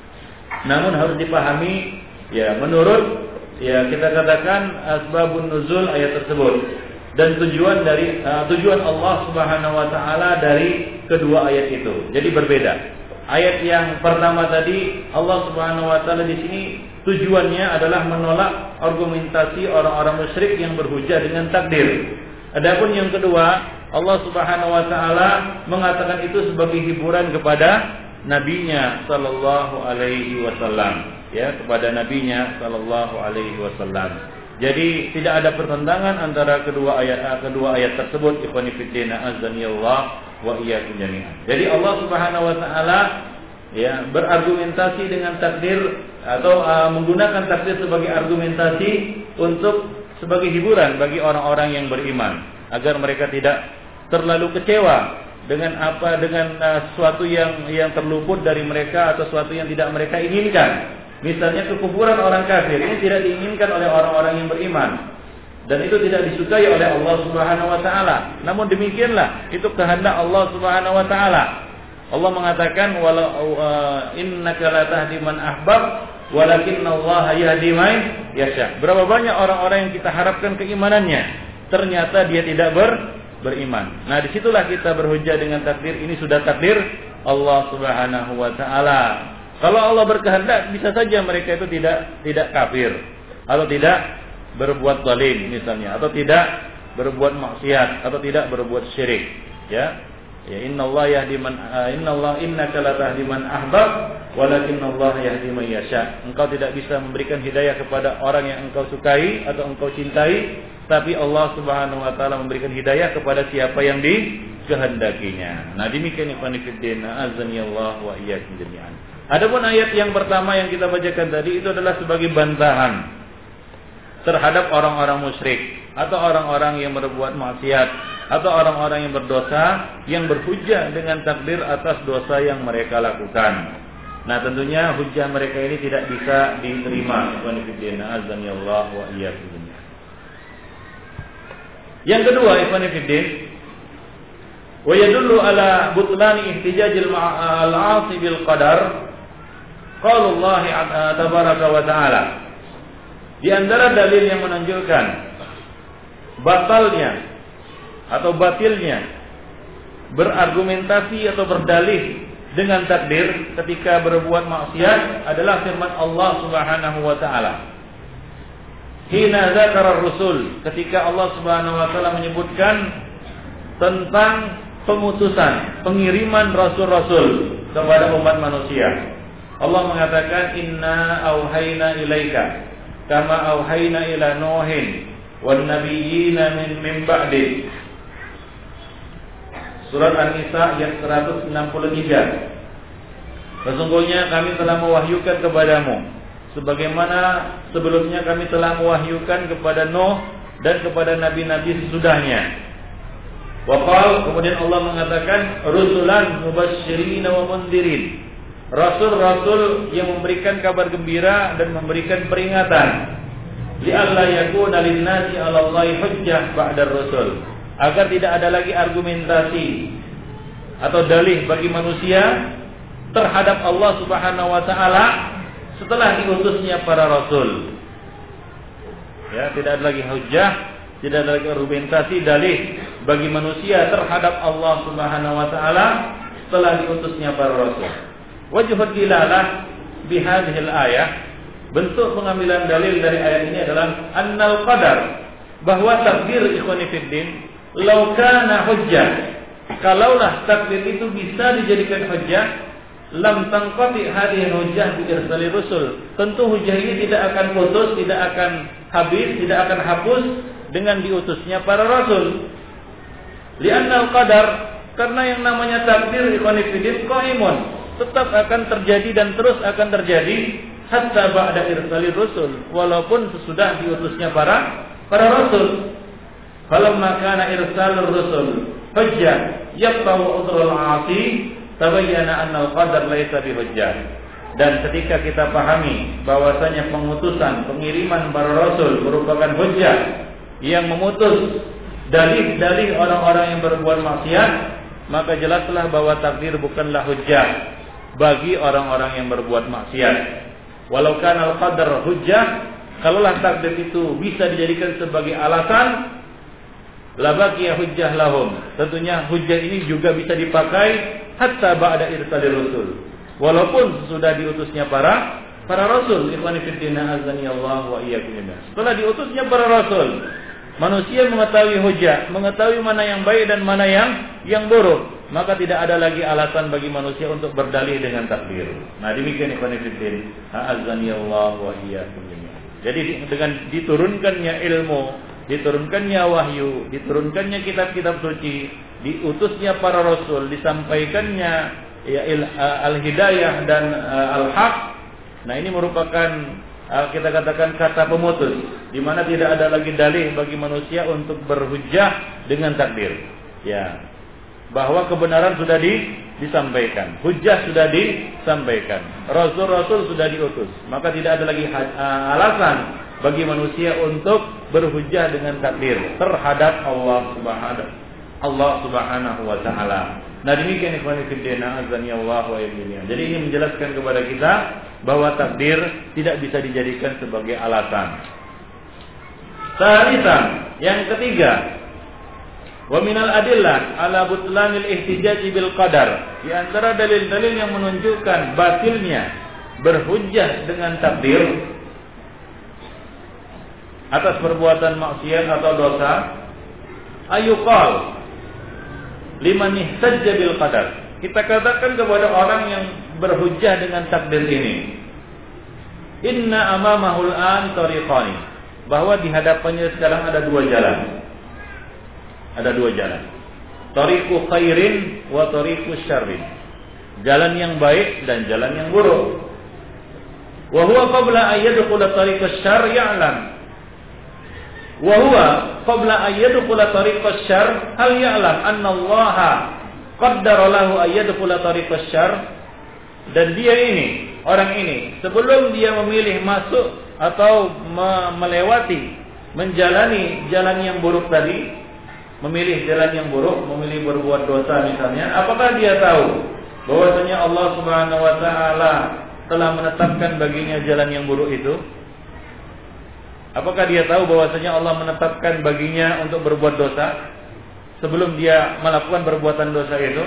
Namun harus dipahami ya menurut ya kita katakan asbabun nuzul ayat tersebut dan tujuan dari uh, tujuan Allah Subhanahu wa taala dari kedua ayat itu. Jadi berbeda. Ayat yang pertama tadi Allah Subhanahu wa taala di sini tujuannya adalah menolak argumentasi orang-orang musyrik yang berhujjah dengan takdir. Adapun yang kedua, Allah Subhanahu wa taala mengatakan itu sebagai hiburan kepada nabinya sallallahu alaihi wasallam, ya, kepada nabinya sallallahu alaihi wasallam. Jadi tidak ada pertentangan antara kedua ayat kedua ayat tersebut. Ikhwani fillah azani Allah wa iyyakum jami'an. Jadi Allah Subhanahu wa taala ya berargumentasi dengan takdir atau uh, menggunakan takdir sebagai argumentasi untuk sebagai hiburan bagi orang-orang yang beriman agar mereka tidak terlalu kecewa dengan apa dengan uh, sesuatu yang yang terluput dari mereka atau sesuatu yang tidak mereka inginkan. Misalnya kekufuran orang kafir ini tidak diinginkan oleh orang-orang yang beriman dan itu tidak disukai oleh Allah Subhanahu wa taala. Namun demikianlah itu kehendak Allah Subhanahu wa taala. Allah mengatakan walau uh, innaka la tahdi man ahbab walakinnallaha yahdi man yasha. Berapa banyak orang-orang yang kita harapkan keimanannya, ternyata dia tidak ber, beriman. Nah, disitulah kita berhujjah dengan takdir. Ini sudah takdir Allah Subhanahu wa taala. Kalau Allah berkehendak bisa saja mereka itu tidak tidak kafir atau tidak berbuat zalim misalnya, atau tidak berbuat maksiat atau tidak berbuat syirik, ya. Ya innallaha yahdi man innallaha innaka la tahdi man ahbab walakinallaha yahdi man yasha. Engkau tidak bisa memberikan hidayah kepada orang yang engkau sukai atau engkau cintai, tapi Allah Subhanahu wa taala memberikan hidayah kepada siapa yang dikehendakinya. Nah, demikian ikhwan fillah, azanillahu wa iyyakum jami'an. Adapun ayat yang pertama yang kita bacakan tadi itu adalah sebagai bantahan terhadap orang-orang musyrik atau orang-orang yang berbuat maksiat atau orang-orang yang berdosa yang berhujjah dengan takdir atas dosa yang mereka lakukan. Nah, tentunya hujjah mereka ini tidak bisa diterima. Ikhwan fillah, azanillahu wa iyyakum. Yang kedua, ikhwan fillah, wa yadullu ala butlani ihtijajil al-'asi bil qadar. Qala Allah tabaraka wa ta'ala. Di antara dalil yang menunjukkan batalnya atau batilnya berargumentasi atau berdalih dengan takdir ketika berbuat maksiat adalah firman Allah Subhanahu wa taala. Hina dzakara ar-rusul, ketika Allah Subhanahu wa taala menyebutkan tentang pengutusan, pengiriman rasul-rasul kepada umat manusia. Allah mengatakan inna auhayna ilaika kama auhayna ila nuhin wan nabiyyina min min ba'di. Surat An-Nisa ayat seratus enam puluh tiga. Sesungguhnya kami telah mewahyukan kepadamu sebagaimana sebelumnya kami telah mewahyukan kepada Nuh dan kepada nabi-nabi sesudahnya. Waqal, kemudian Allah mengatakan rusulan mubasysyirin wa mundirin. Rasul-rasul yang memberikan kabar gembira dan memberikan peringatan. Li'alla yakuna lin-nasi 'ala Allahi hujjah ba'da ar-rusul. Agar tidak ada lagi argumentasi atau dalih bagi manusia terhadap Allah Subhanahu wa taala setelah diutusnya para rasul. Ya, tidak ada lagi hujjah, tidak ada lagi argumentasi dalih bagi manusia terhadap Allah Subhanahu wa taala setelah diutusnya para rasul. Wajhud dilalah bihadhil ayah, bentuk pengambilan dalil dari ayat ini adalah annal qadar, bahwa takdir ikhwani fiddin law kana hujjah, kalaulah takdir itu bisa dijadikan hujjah, lam tanqati hadhihi hujjah bi irsali rusul. Tentu hujjah ini tidak akan putus, tidak akan habis, tidak akan hapus dengan diutusnya para rasul. Li'anna al-qadar, karena yang namanya takdir ikhwani fiddin qaimun, tetap akan terjadi dan terus akan terjadi hatta ba'da irsali rusul, walaupun sesudah diutusnya para para rasul. Falamma kana irsalur rusul hujjah yaqta'u udhrul 'asi tabayyana anna al-qadar laysa bihujjah. Dan ketika kita pahami bahwasanya pengutusan, pengiriman para rasul merupakan hujjah yang memutus dalih-dalih orang-orang yang berbuat maksiat, maka jelaslah bahwa takdir bukanlah hujjah bagi orang-orang yang berbuat maksiat. Walau kana al-qadar hujjah, kalaulah takdir itu bisa dijadikan sebagai alasan, la baqiya hujjah lahum, tentunya hujjah ini juga bisa dipakai hatta ba'da irsali rusul, walaupun sudah diutusnya para para rasul. Ikhwani fillah, azani Allah wa iyyakum. Setelah diutusnya para rasul, manusia mengetahui hujjah, mengetahui mana yang baik dan mana yang yang buruk, maka tidak ada lagi alasan bagi manusia untuk berdalih dengan takdir. Nah, demikian ikhwan fillah, azani Allah wa iyyakum. Jadi dengan diturunkannya ilmu, diturunkannya wahyu, diturunkannya kitab-kitab suci, diutusnya para rasul, disampaikannya ya al-hidayah dan al-haq. Nah, ini merupakan kita katakan kata pemutus, di mana tidak ada lagi dalih bagi manusia untuk berhujjah dengan takdir. Ya, bahwa kebenaran sudah di, disampaikan, hujjah sudah disampaikan, rasul-rasul sudah diutus, maka tidak ada lagi uh, alasan bagi manusia untuk berhujjah dengan takdir terhadap Allah Subhanahu Allah Subhanahu wa taala. Nah, demikian ikhwan fillah, azani Allah wa iyyakum. Jadi ini menjelaskan kepada kita bahwa takdir tidak bisa dijadikan sebagai alasan. Salisan, yang ketiga, Wa minal adillah ala butlanil ihtijaj bil qadar. Di antara dalil-dalil yang menunjukkan batilnya berhujjah dengan takdir atas perbuatan maksiat atau dosa, ayuqal liman ihtajja bil qadar. Kita katakan kepada orang yang berhujjah dengan takdir ini, inna amamahul an tariqani, bahwa di hadapannya sekarang ada dua jalan. Ada dua jalan. Tariqu khairin wa tariqu syarrin. Jalan yang baik dan jalan yang buruk. Wa huwa qabla an yadkhula tariqa syarr ya'lam. Wa huwa qabla an yadkhula tariqa syarr hal ya'lam anna Allah qaddara lahu an yadkhula tariqa syarr. Dan dia ini, orang ini, sebelum dia memilih masuk atau melewati, menjalani jalan yang buruk tadi, memilih jalan yang buruk, memilih berbuat dosa misalnya, apakah dia tahu bahwasanya Allah Subhanahu wa taala telah menetapkan baginya jalan yang buruk itu? Apakah dia tahu bahwasanya Allah menetapkan baginya untuk berbuat dosa sebelum dia melakukan perbuatan dosa itu?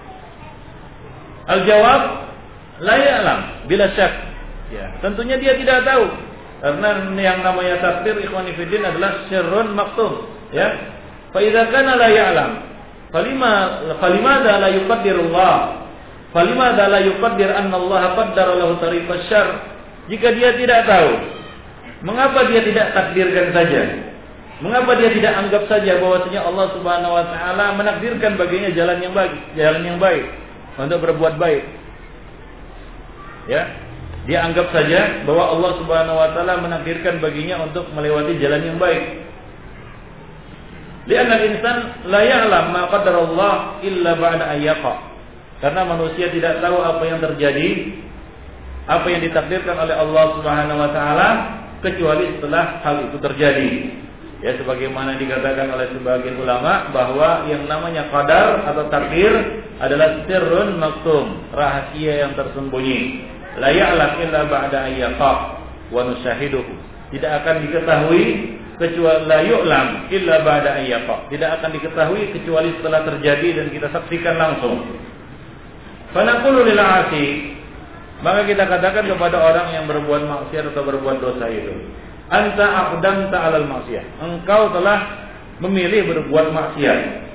Al-jawab la ya'lam bila syak. Ya, tentunya dia tidak tahu. Karena yang namanya takdir ikhwani fiddin adalah sirrun maktum, ya. Fa idza kana la ya'lam, falima falimada la yuqaddirullah? Falimada la yuqaddir anna Allah qaddara lahu tariqa syarr? Jika dia tidak tahu, mengapa dia tidak takdirkan saja? Mengapa dia tidak anggap saja bahwasanya Allah Subhanahu wa taala menakdirkan baginya jalan yang baik, jalan yang baik untuk berbuat baik? Ya, dia anggap saja bahwa Allah Subhanahu wa taala menakdirkan baginya untuk melewati jalan yang baik. Lianna al-insan la ya'lam ma qaddarallah illa ba'da an yaqa. Karena manusia tidak tahu apa yang terjadi, apa yang ditakdirkan oleh Allah Subhanahu wa taala kecuali setelah hal itu terjadi. Ya, sebagaimana dikatakan oleh sebagian ulama bahwa yang namanya qadar atau takdir adalah sirrun maktum, rahasia yang tersembunyi. La ya'lam illa ba'da an yaqa wa nushahiduhu. Tidak akan diketahui kecuali la yu'lam illa ba'da an yaqa. Tidak akan diketahui kecuali setelah terjadi dan kita saksikan langsung. Fa naqulu lil 'asi, maka kita katakan kepada orang yang berbuat maksiat atau berbuat dosa itu, anta aqdamta 'alal maksiyah. Engkau telah memilih berbuat maksiat.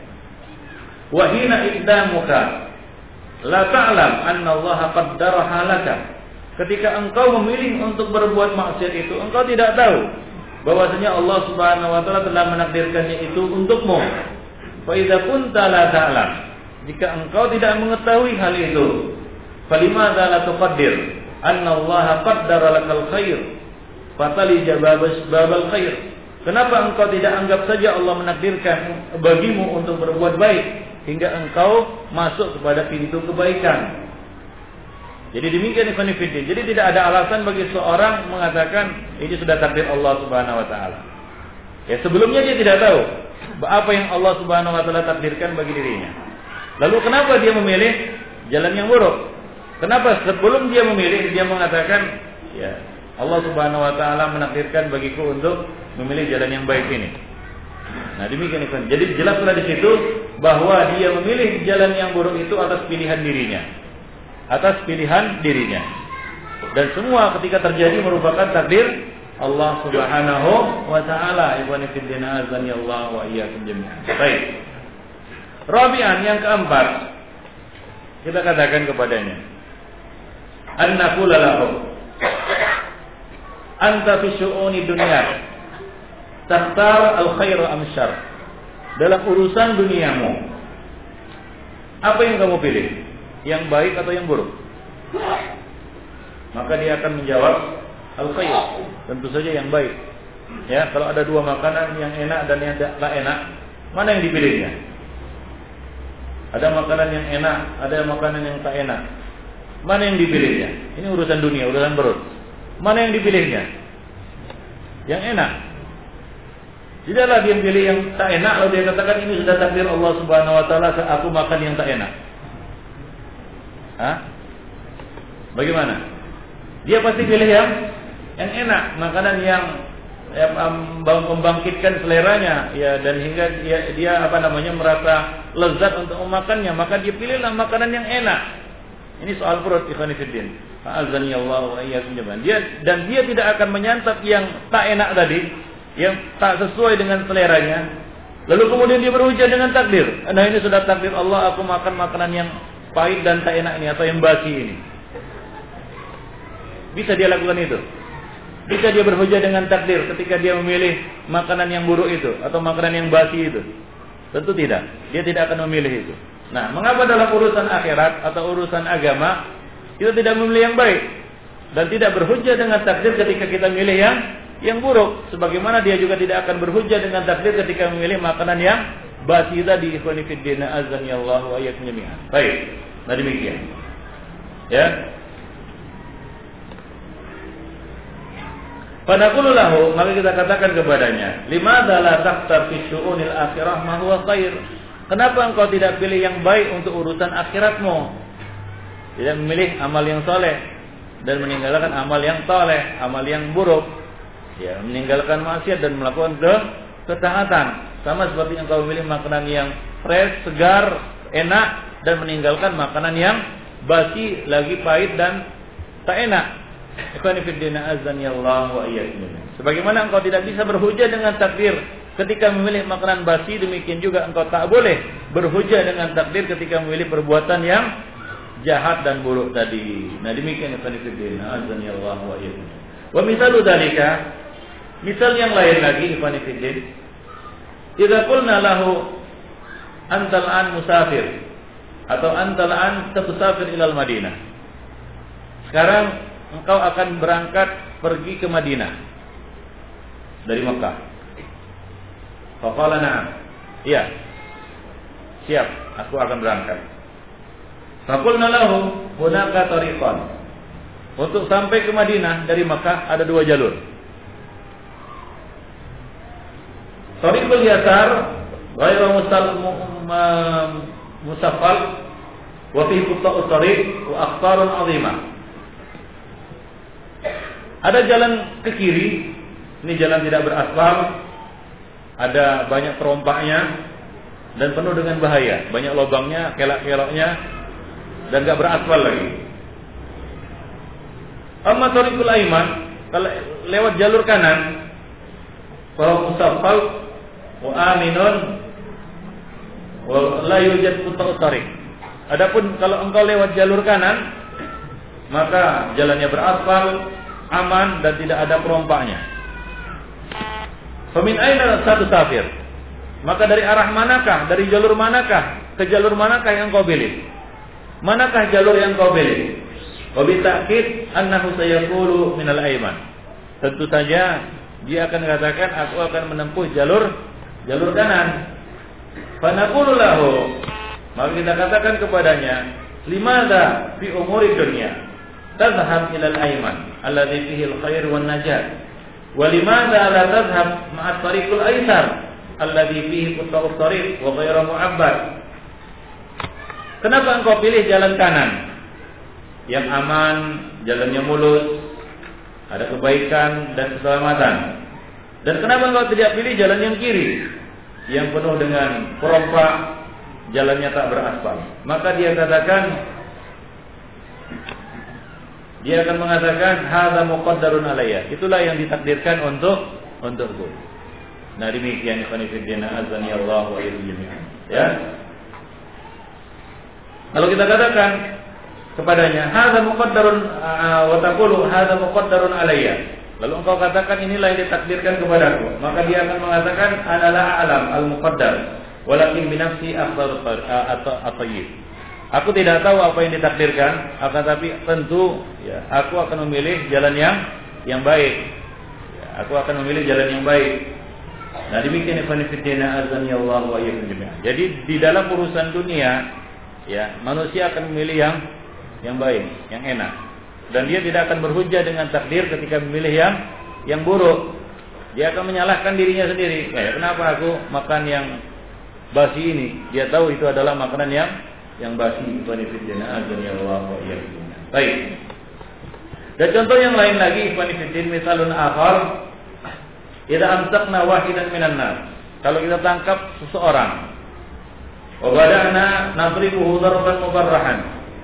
Wa hina iqdamuka la ta'lam anna Allah qaddaraha laka. Ketika engkau memilih untuk berbuat maksiat itu, engkau tidak tahu bahwasanya Allah Subhanahu wa taala telah menakdirkannya itu untukmu. Fa idza kunta la ta'lam, jika engkau tidak mengetahui hal itu, falimādza la tuqaddir anna Allah qaddara lakal khair fatalija babal khair. Kenapa engkau tidak anggap saja Allah menakdirkan bagimu untuk berbuat baik hingga engkau masuk kepada pintu kebaikan? Jadi demikian ikhwan fillah. Jadi tidak ada alasan bagi seorang mengatakan ini sudah takdir Allah Subhanahu wa taala. Ya, sebelumnya dia tidak tahu apa yang Allah Subhanahu wa taala takdirkan bagi dirinya. Lalu kenapa dia memilih jalan yang buruk? Kenapa sebelum dia memilih dia mengatakan ya Allah Subhanahu wa taala menakdirkan bagiku untuk memilih jalan yang baik ini. Nah, demikian ikhwan. Jadi jelaslah di situ bahwa dia memilih jalan yang buruk itu atas pilihan dirinya. Atas pilihan dirinya. Dan semua ketika terjadi merupakan takdir Allah Subhanahu wa taala. Ikhwani fillah azani Allah wa iyyakum jami'an. Baik. Rabi'an, yang keempat, kita katakan kepadanya, an naqula lahu anta fi syu'uni dunya takhtar al-khair am syarr. Dalam urusan duniamu, apa yang kamu pilih? Yang baik atau yang buruk? Maka dia akan menjawab al-khair, tentu saja yang baik. Ya, kalau ada dua makanan yang enak dan yang tidak enak, mana yang dipilihnya? Ada makanan yang enak, ada makanan yang tak enak. Mana yang dipilihnya? Ini urusan dunia, urusan perut. Mana yang dipilihnya? Yang enak. Tidaklah dia pilih yang tak enak lalu dia katakan ini sudah takdir Allah Subhanahu wa taala, aku makan yang tak enak. Hah? Bagaimana? Dia pasti pilih yang yang enak, makanan yang ya, membangkitkan seleranya ya, dan hingga dia, dia apa namanya merasa lezat untuk memakannya, maka dia pilihlah makanan yang enak. Ini soal perut, ikhwan fillah. Azani Allah wa iyyakum jami'an. Dia dan dia tidak akan menyantap yang tak enak tadi, yang tak sesuai dengan seleranya. Lalu kemudian dia berhujah dengan takdir. Nah, ini sudah takdir Allah, aku makan makanan yang pahit dan tak enak ini atau yang basi ini. Bisa dia lakukan itu? Bisa dia berhujah dengan takdir ketika dia memilih makanan yang buruk itu atau makanan yang basi itu? Tentu tidak. Dia tidak akan memilih itu. Nah, mengapa dalam urusan akhirat atau urusan agama kita tidak memilih yang baik dan tidak berhujah dengan takdir ketika kita memilih yang yang buruk? Sebagaimana dia juga tidak akan berhujah dengan takdir ketika memilih makanan yang basi tadi. Ikhwani fid din, azani Allah wa iyyakum jami'an. Baik. Nah, demikian. Ya. Fadaqulu lahu, maka kita katakan kepadanya, limadza la taqtar fi syu'unil akhirah ma huwa khair? Kenapa engkau tidak pilih yang baik untuk urusan akhiratmu? Tidak memilih amal yang soleh dan meninggalkan amal yang soleh, amal yang buruk. Ya, meninggalkan maksiat dan melakukan ke ketaatan. Sama seperti engkau memilih makanan yang fresh, segar, enak dan meninggalkan makanan yang basi, lagi pahit dan tak enak. Ikhwani fid din, azani Allah wa iyyakum. Sebagaimana engkau tidak bisa berhujah dengan takdir ketika memilih makanan basi, demikian juga engkau tak boleh berhujah dengan takdir ketika memilih perbuatan yang jahat dan buruk tadi. Nah, demikian ikhwani fid din, azani Allah wa iyyakum. Wa misalu dzalika, misal yang lain lagi ikhwani fid din, idza qulna lahu antal an musafir atau antal an tasafir ilal Madinah. Sekarang engkau akan berangkat pergi ke Madinah dari Mekah. Faqala na'am. Iya. Siap, aku akan berangkat. Faqulna lahu hunaka tariqan. Untuk sampai ke Madinah dari Mekah ada dua jalur. Tariqul yasar ghairu musaffal wa fi quta'ut tariq wa akhtarun 'azimah. Ada jalan ke kiri, ini jalan tidak beraspal, ada banyak terompaknya dan penuh dengan bahaya, banyak lubangnya, kelak-keloknya dan enggak beraspal lagi. Amma tariqul aiman, kalau lewat jalur kanan, kalau musaffal wa aminun wa la yujad quta'ut tariq. Adapun kalau engkau lewat jalur kanan, maka jalannya beraspal, aman dan tidak ada perompaknya. Famin aina satu safir? Maka dari arah manakah, dari jalur manakah, ke jalur manakah yang kau pilih? Manakah jalur yang kau pilih? Wa bi ta'kid annahu sayaqulu min al-ayman. Tentu saja dia akan katakan aku akan menempuh jalur jalur kanan. Fa naqulu lahu, maka kita katakan kepadanya, limadza fi umuri dunya tadhhab ila al-ayman alladhi fihi al-khair wan najat, wa limadza la tadhhab ma'a tariqil aysar alladhi fihi quta'ut tariq wa ghairu mu'abbad? Kenapa engkau pilih jalan kanan yang aman, jalannya mulus, ada kebaikan dan keselamatan? Dan kenapa engkau tidak pilih jalan yang kiri yang penuh dengan perompak, jalannya tak beraspal? Maka dia katakan, dia akan mengatakan hadza muqaddarun alayya. Itulah yang ditakdirkan untuk untukku. Nah, demikian ikhwan fillah, azani Allah wa iyyakum jami'an. Ya. Kalau kita katakan kepadanya hadza muqaddarun wa taqulu hadza muqaddarun alayya, lalu engkau katakan inilah yang ditakdirkan kepadaku, maka dia akan mengatakan ana la a'lam al-muqaddar walakin bi nafsi afdal atau at-tayyib. Aku tidak tahu apa yang ditakdirkan, akan tapi tentu ya, aku akan memilih jalan yang yang baik. Ya, aku akan memilih jalan yang baik. Nah, demikian ikhwan fillah, azani Allah wa iyyakum jami'an. Jadi di dalam urusan dunia, ya, manusia akan memilih yang yang baik, yang enak. Dan dia tidak akan berhujah dengan takdir ketika memilih yang yang buruk. Dia akan menyalahkan dirinya sendiri. Ya, kenapa aku makan yang basi ini? Dia tahu itu adalah makanan yang yang basi. Ikhwan fillah, azani Allah wa iyyakum. Baik. Dan contoh yang lain lagi, ikhwan fillah, misalun akhar idza amsakna wahidan minan nas, kalau kita tangkap seseorang, wa bada'na nadribuhu darban mubarrahan,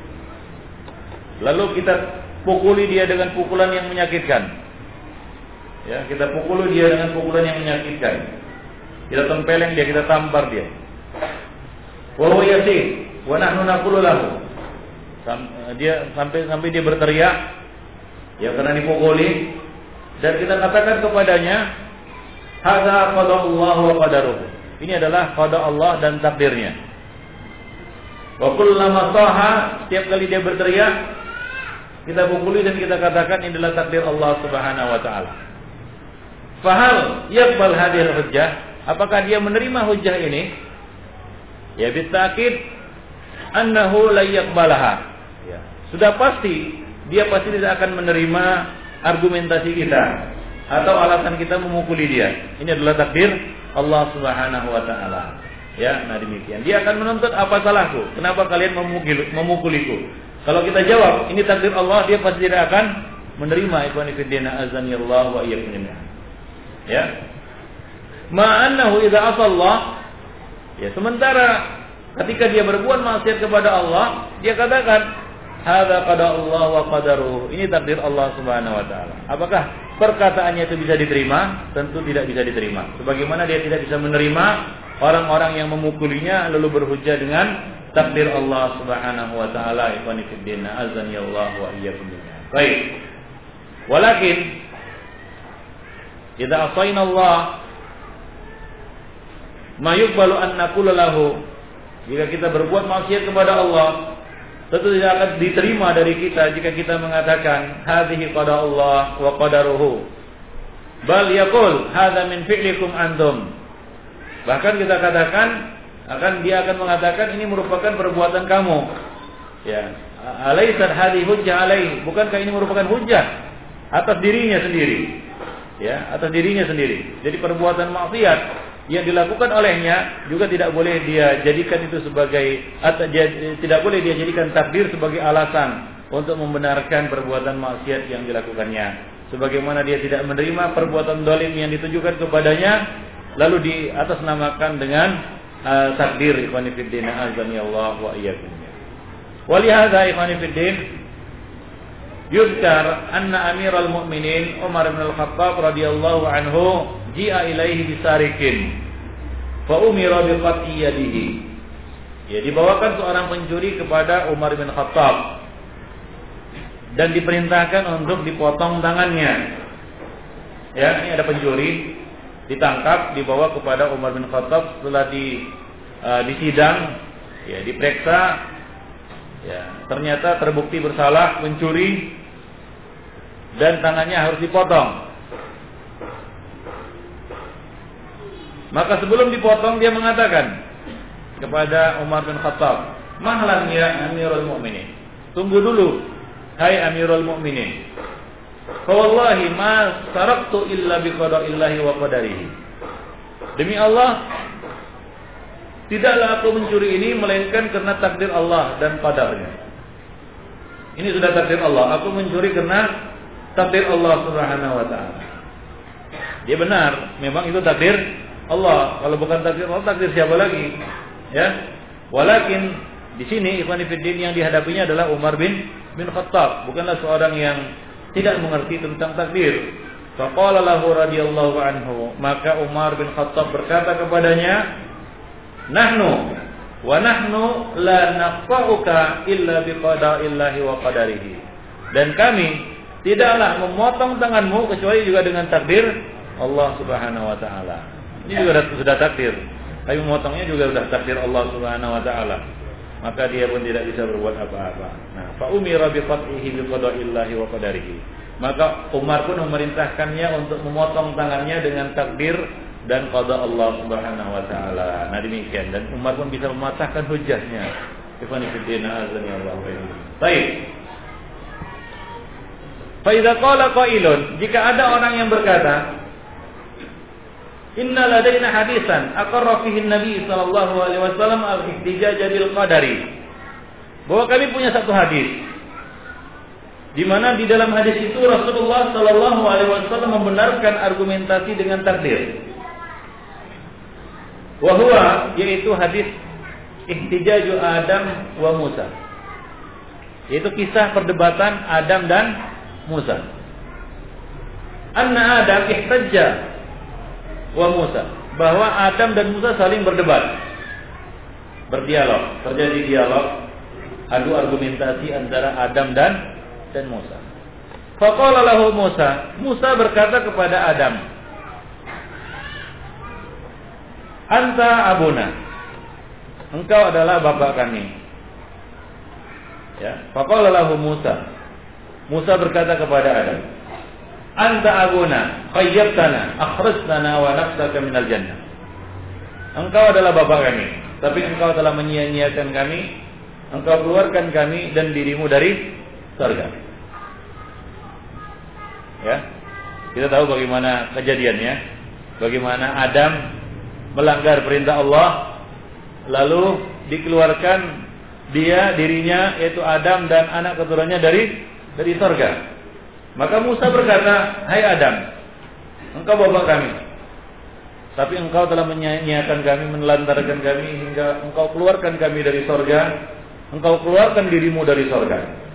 lalu kita pukuli dia dengan pukulan yang menyakitkan. Ya, kita pukuli dia dengan pukulan yang menyakitkan. Kita tempeleng dia, kita tampar dia. Wa huwa yasih wa nahnu naqulu lahu. Dia sampai sampai dia berteriak, ya karena dipukuli, dan kita katakan kepadanya, hadza qada'ullah wa qadaruhu. Ini adalah qada Allah dan takdirnya. Wa kullama saha, setiap kali dia berteriak, kita pukuli dan kita katakan ini adalah takdir Allah Subhanahu wa taala. Fahal yaqbal hadhihi hujjah? Apakah dia menerima hujjah ini? Ya bitakid annahu la yaqbalaha. Ya, sudah pasti dia pasti tidak akan menerima argumentasi kita atau alasan kita memukuli dia. Ini adalah takdir Allah Subhanahu wa taala. Ya, nah demikian. Dia akan menuntut, apa salahku? Kenapa kalian memukul, memukuliku? Kalau kita jawab ini takdir Allah, dia pasti tidak akan menerima. Ikhwani fillah, azanillahu wa iyyakum. Ya. Ma'annahu idza asallah, ya sementara ketika dia berbuat maksiat kepada Allah, dia katakan hadza qada'ullah wa qadaruhu. Ini takdir Allah Subhanahu wa taala. Apakah perkataannya itu bisa diterima? Tentu tidak bisa diterima. Sebagaimana dia tidak bisa menerima orang-orang yang memukulinya lalu berhujjah dengan takdir Allah Subhanahu wa taala. Ikhwani fillah, azani Allah wa iyyakum. Baik. Walakin idza asayna Allah ma yuqbalu an naqula lahu, jika kita berbuat maksiat kepada Allah, tentu tidak akan diterima dari kita jika kita mengatakan hadhihi qada Allah wa qadaruhu, bal yaqul hadza min fi'likum antum. Bahkan kita katakan, akan dia akan mengatakan ini merupakan perbuatan kamu. Ya, alaisat hadhihi hujjah alaihi, bukankah ini merupakan hujjah atas dirinya sendiri? Ya, atas dirinya sendiri. Jadi perbuatan maksiat yang dilakukan olehnya juga tidak boleh dia jadikan itu sebagai atau tidak boleh dia jadikan takdir sebagai alasan untuk membenarkan perbuatan maksiat yang dilakukannya. Sebagaimana dia tidak menerima perbuatan zalim yang ditujukan kepadanya lalu di atas namakan dengan uh, takdir. Ikhwani fiddin, azani Allah wa iyyakum. Walihada ikhwani fiddin, yuzkar anna Amirul Mukminin Umar bin Al-Khattab radhiyallahu anhu ji'a ilaihi bisarikin fa umira bi qat'i yadihi. Ya, dibawakan seorang pencuri kepada Umar bin Khattab dan diperintahkan untuk dipotong tangannya. Ya, ini ada pencuri ditangkap, dibawa kepada Umar bin Khattab setelah di uh, disidang, ya diperiksa, ya ternyata terbukti bersalah mencuri dan tangannya harus dipotong. Maka sebelum dipotong dia mengatakan kepada Umar bin Khattab, "Mahlan ya Amirul Mukminin." Tunggu dulu, hai Amirul Mukminin. Fa wallahi ma saraktu illa bi qada'illahi wa qadarihi. Demi Allah, tidaklah aku mencuri ini melainkan karena takdir Allah dan qadarnya. Ini sudah takdir Allah. Aku mencuri karena takdir Allah Subhanahu wa taala. Dia benar, memang itu takdir Allah. Kalau bukan takdir Allah, takdir siapa lagi? Ya. Walakin di sini ikhwan fillah yang dihadapinya adalah Umar bin bin Khattab, bukanlah seorang yang tidak mengerti tentang takdir. Faqala lahu radhiyallahu anhu, maka Umar bin Khattab berkata kepadanya, "Nahnu wa nahnu la naqta'uka illa biqada'illahi wa qadarihi." Dan kami tidaklah memotong tanganmu kecuali juga dengan takdir Allah Subhanahu wa taala. Ini juga sudah takdir. Tapi memotongnya juga sudah takdir Allah Subhanahu wa taala. Maka dia pun tidak bisa berbuat apa-apa. Nah, fa umira bi qat'ihi bi qada'illahi wa qadarihi. Maka Umar pun memerintahkannya untuk memotong tangannya dengan takdir dan qada Allah Subhanahu wa taala. Nah, demikian, dan Umar pun bisa mematahkan hujahnya. Ikhwan fillah, azani Allah wa iyyakum. Baik. Fa idza qala qailun, jika ada orang yang berkata, "Inna ladaina hadisan aqarra fihi Nabi sallallahu alaihi wasallam al-ihtijaj bil qadari." Bahwa kami punya satu hadis di mana di dalam hadis itu Rasulullah Shallallahu Alaihi Wasallam membenarkan argumentasi dengan takdir. Wahwa yaitu hadis ihtijaju Adam wa Musa, yaitu kisah perdebatan Adam dan Musa. Anna Adam ihtajja wa Musa, bahwa Adam dan Musa saling berdebat, berdialog, terjadi dialog, adu argumentasi antara Adam dan dan Musa. Faqala lahu Musa, Musa berkata kepada Adam, anta abuna, engkau adalah bapak kami. Ya, faqala lahu Musa, Musa berkata kepada Adam, anta abuna, khayyabtana, akhrajtana wa nafsaka minal jannah. Engkau adalah bapak kami, tapi engkau telah menyia-nyiakan kami, engkau keluarkan kami dan dirimu dari surga. Ya, kita tahu bagaimana kejadiannya, bagaimana Adam melanggar perintah Allah, lalu dikeluarkan dia dirinya yaitu Adam dan anak keturunannya dari dari surga. Maka Musa berkata, hai Adam, engkau bapak kami, tapi engkau telah menyanyiakan kami, menelantarkan kami hingga engkau keluarkan kami dari surga, engkau keluarkan dirimu dari surga.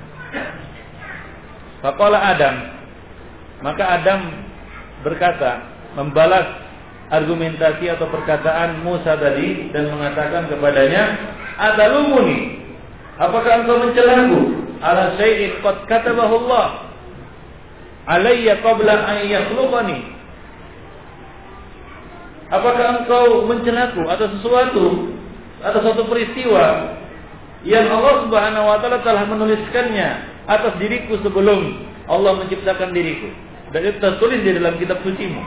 Faqala Adam, maka Adam berkata, membalas argumentasi atau perkataan Musa tadi dan mengatakan kepadanya, atalumuni, apakah engkau mencelaku ala syai'in qad katabahu Allah alayya qabla an yakhluqani? Apakah engkau mencelaku atas sesuatu, atas suatu peristiwa yang Allah Subhanahu wa taala telah menuliskannya atas diriku sebelum Allah menciptakan diriku, dan itu tertulis di dalam kitab sucimu.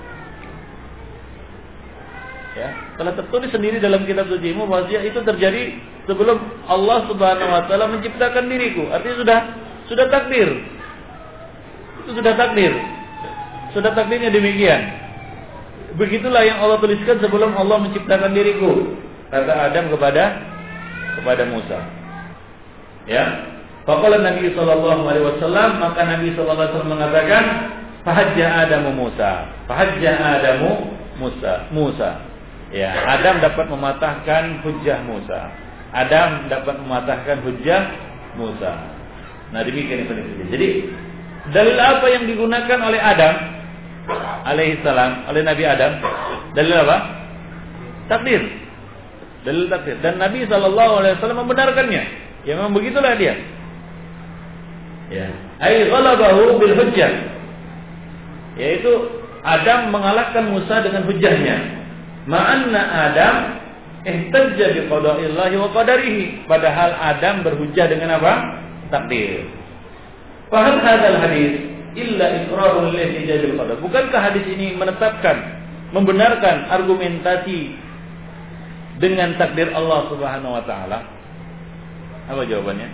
Ya, telah tertulis sendiri dalam kitab sucimu bahwa itu terjadi sebelum Allah Subhanahu wa taala menciptakan diriku. Artinya sudah sudah takdir. Itu sudah takdir. Sudah takdirnya demikian. Begitulah yang Allah tuliskan sebelum Allah menciptakan diriku, kata Adam kepada kepada Musa. Ya. Faqala Nabi sallallahu alaihi wasallam, maka Nabi sallallahu alaihi wasallam mengatakan, fahajja Adamu Musa. Fahajja Adamu Musa. Musa. Ya, Adam dapat mematahkan hujjah Musa. Adam dapat mematahkan hujjah Musa. Nah, demikian itu. Jadi, dalil apa yang digunakan oleh Adam alaihi salam, oleh Nabi Adam? Dalil apa? Takdir. Dalil takdir. Dan Nabi sallallahu alaihi wasallam membenarkannya. Ya, memang begitulah dia. Ya, ai ghalabahu bil hujjah. Yaitu Adam mengalahkan Musa dengan hujjahnya. Ma'anna Adam ihtajja bi qada'illahi wa qadarihi, padahal Adam berhujjah dengan apa? Takdir. Fa hal hadzal hadis illa iqrarun lil ihtajja bil qadar. Bukankah hadis ini menetapkan, membenarkan argumentasi dengan takdir Allah Subhanahu wa taala? Apa jawabannya?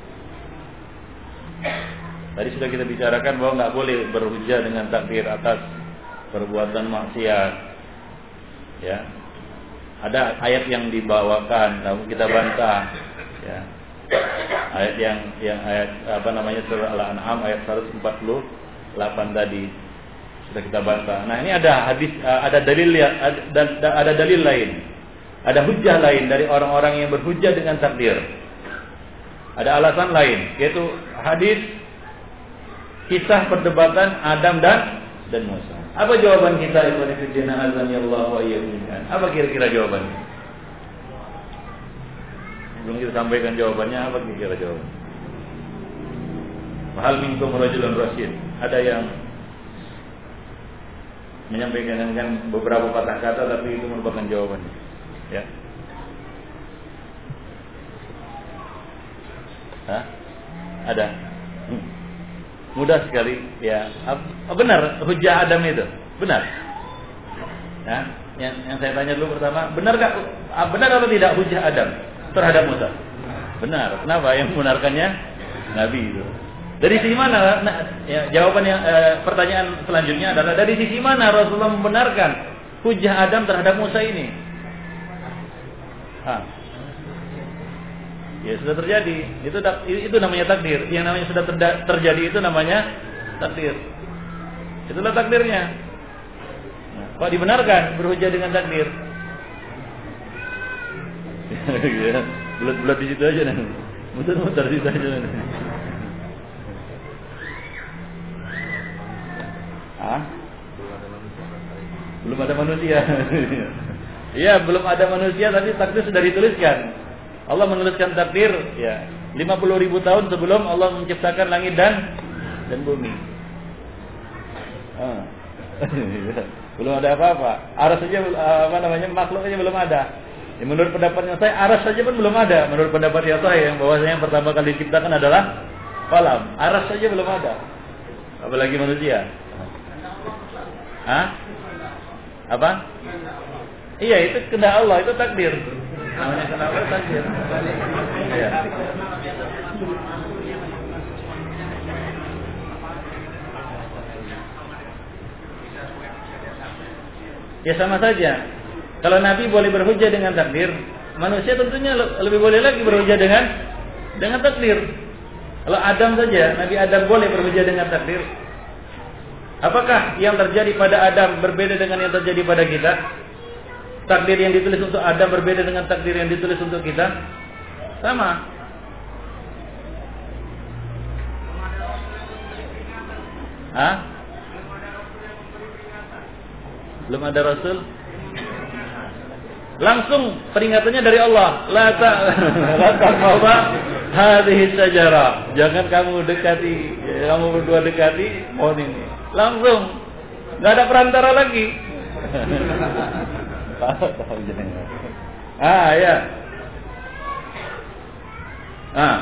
Tadi sudah kita bicarakan bahwa enggak boleh berhujjah dengan takdir atas perbuatan maksiat. Ya, ada ayat yang dibawakan, lalu kita bantah. Ya, ayat yang yang ayat apa namanya surah Al-An'am ayat seratus empat puluh delapan tadi sudah kita bantah. Nah, ini ada hadis, ada dalil, ada, ada dalil lain, ada hujjah lain dari orang-orang yang berhujjah dengan takdir. Ada alasan lain, yaitu hadis kisah perdebatan Adam dan dan Musa. Apa jawaban kita, ikhwan fillah azanillahu wa iyyakum? Apa kira-kira jawabannya? Belum kita sampaikan jawabannya, apa kira-kira jawabannya? Hal minkum rajulun rasyid. Ada yang menyampaikan dengan beberapa patah kata, tapi itu merupakan jawabannya. Ya. Hah? Ada. Hmm. Mudah sekali, ya. Benar hujjah Adam itu, benar. Ya, yang, yang saya tanya dulu pertama, benar gak, benar atau tidak hujjah Adam terhadap Musa? Benar. Kenapa? Yang membenarkannya Nabi itu. Dari sisi mana? Nah, ya, jawaban yang eh, pertanyaan selanjutnya adalah dari sisi mana Rasulullah membenarkan hujjah Adam terhadap Musa ini? Ha. Ya sudah terjadi. Itu itu namanya takdir. Yang namanya sudah terda- terjadi itu namanya takdir. Itulah takdirnya. Nah, kok dibenarkan berhujjah dengan takdir? Ya, bulat-bulat di situ aja nanti. Muter-muter di situ aja nanti. Ah? Belum ada manusia. Iya, belum ada manusia tapi takdir sudah dituliskan. Allah menuliskan takdir ya lima puluh ribu tahun sebelum Allah menciptakan langit dan dan bumi. Ah. Belum ada apa-apa. Aras saja apa namanya makhluk saja belum ada. Ya, menurut pendapatnya saya aras saja pun belum ada. Menurut pendapat yang saya yang bahwasanya yang pertama kali diciptakan adalah kolam. Aras saja belum ada. Apalagi manusia. Hah? Apa? Iya, itu kehendak Allah, itu takdir. Namanya kehendak Allah takdir. Iya. Ya sama saja. Kalau Nabi boleh berhujjah dengan takdir, manusia tentunya lebih boleh lagi berhujjah dengan dengan takdir. Kalau Adam saja, Nabi Adam boleh berhujjah dengan takdir. Apakah yang terjadi pada Adam berbeda dengan yang terjadi pada kita? Takdir yang ditulis untuk Adam berbeda dengan takdir yang ditulis untuk kita? Sama. Hah? Belum ada Rasul? Langsung peringatannya dari Allah. La ta la taqrabu hadhihi syajara. Jangan kamu dekati, kamu berdua dekati pohon ini. Langsung. Enggak ada perantara lagi. Ah, ya. Ah.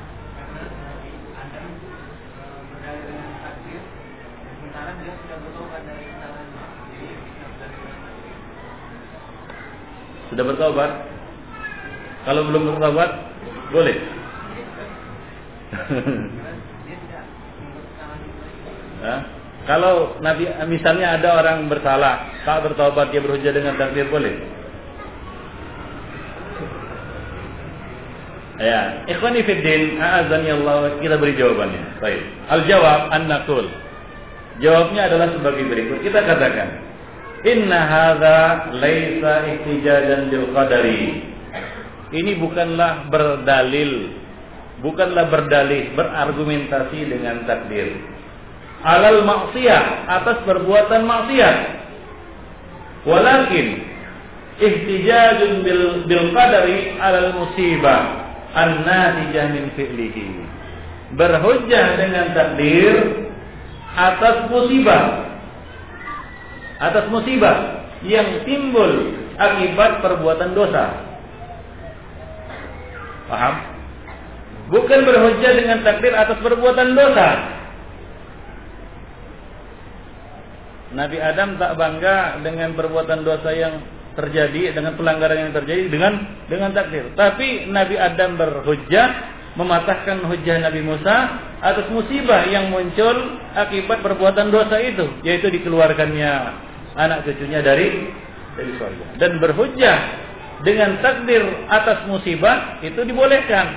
Sudah bertobat? Kalau belum bertobat, boleh. Nah, kalau Nabi misalnya ada orang bersalah, tak bertobat dia berhujjah dengan takdir, boleh? Ya, ikhwani fid din, a'azani Allah, kita beri jawabannya. Baik. Al-jawab an-naqul. Jawabnya adalah sebagai berikut. Kita katakan, inna hadza laisa ihtijajan bil qadari. Ini bukanlah berdalil, bukanlah berdalih, berargumentasi dengan takdir. Alal maksiyah, atas perbuatan maksiat. Walakin ihtijajun bil bil qadari alal musibah an-natijah min fi'lihi. Berhujjah dengan takdir atas musibah, atas musibah yang timbul akibat perbuatan dosa. Paham? Bukan berhujjah dengan takdir atas perbuatan dosa. Nabi Adam tak bangga dengan perbuatan dosa yang terjadi, dengan pelanggaran yang terjadi dengan dengan takdir. Tapi Nabi Adam berhujjah, mematahkan hujjah Nabi Musa atas musibah yang muncul akibat perbuatan dosa itu, yaitu dikeluarkannya anak cucunya dari dari surga. Dan berhujjah dengan takdir atas musibah itu dibolehkan.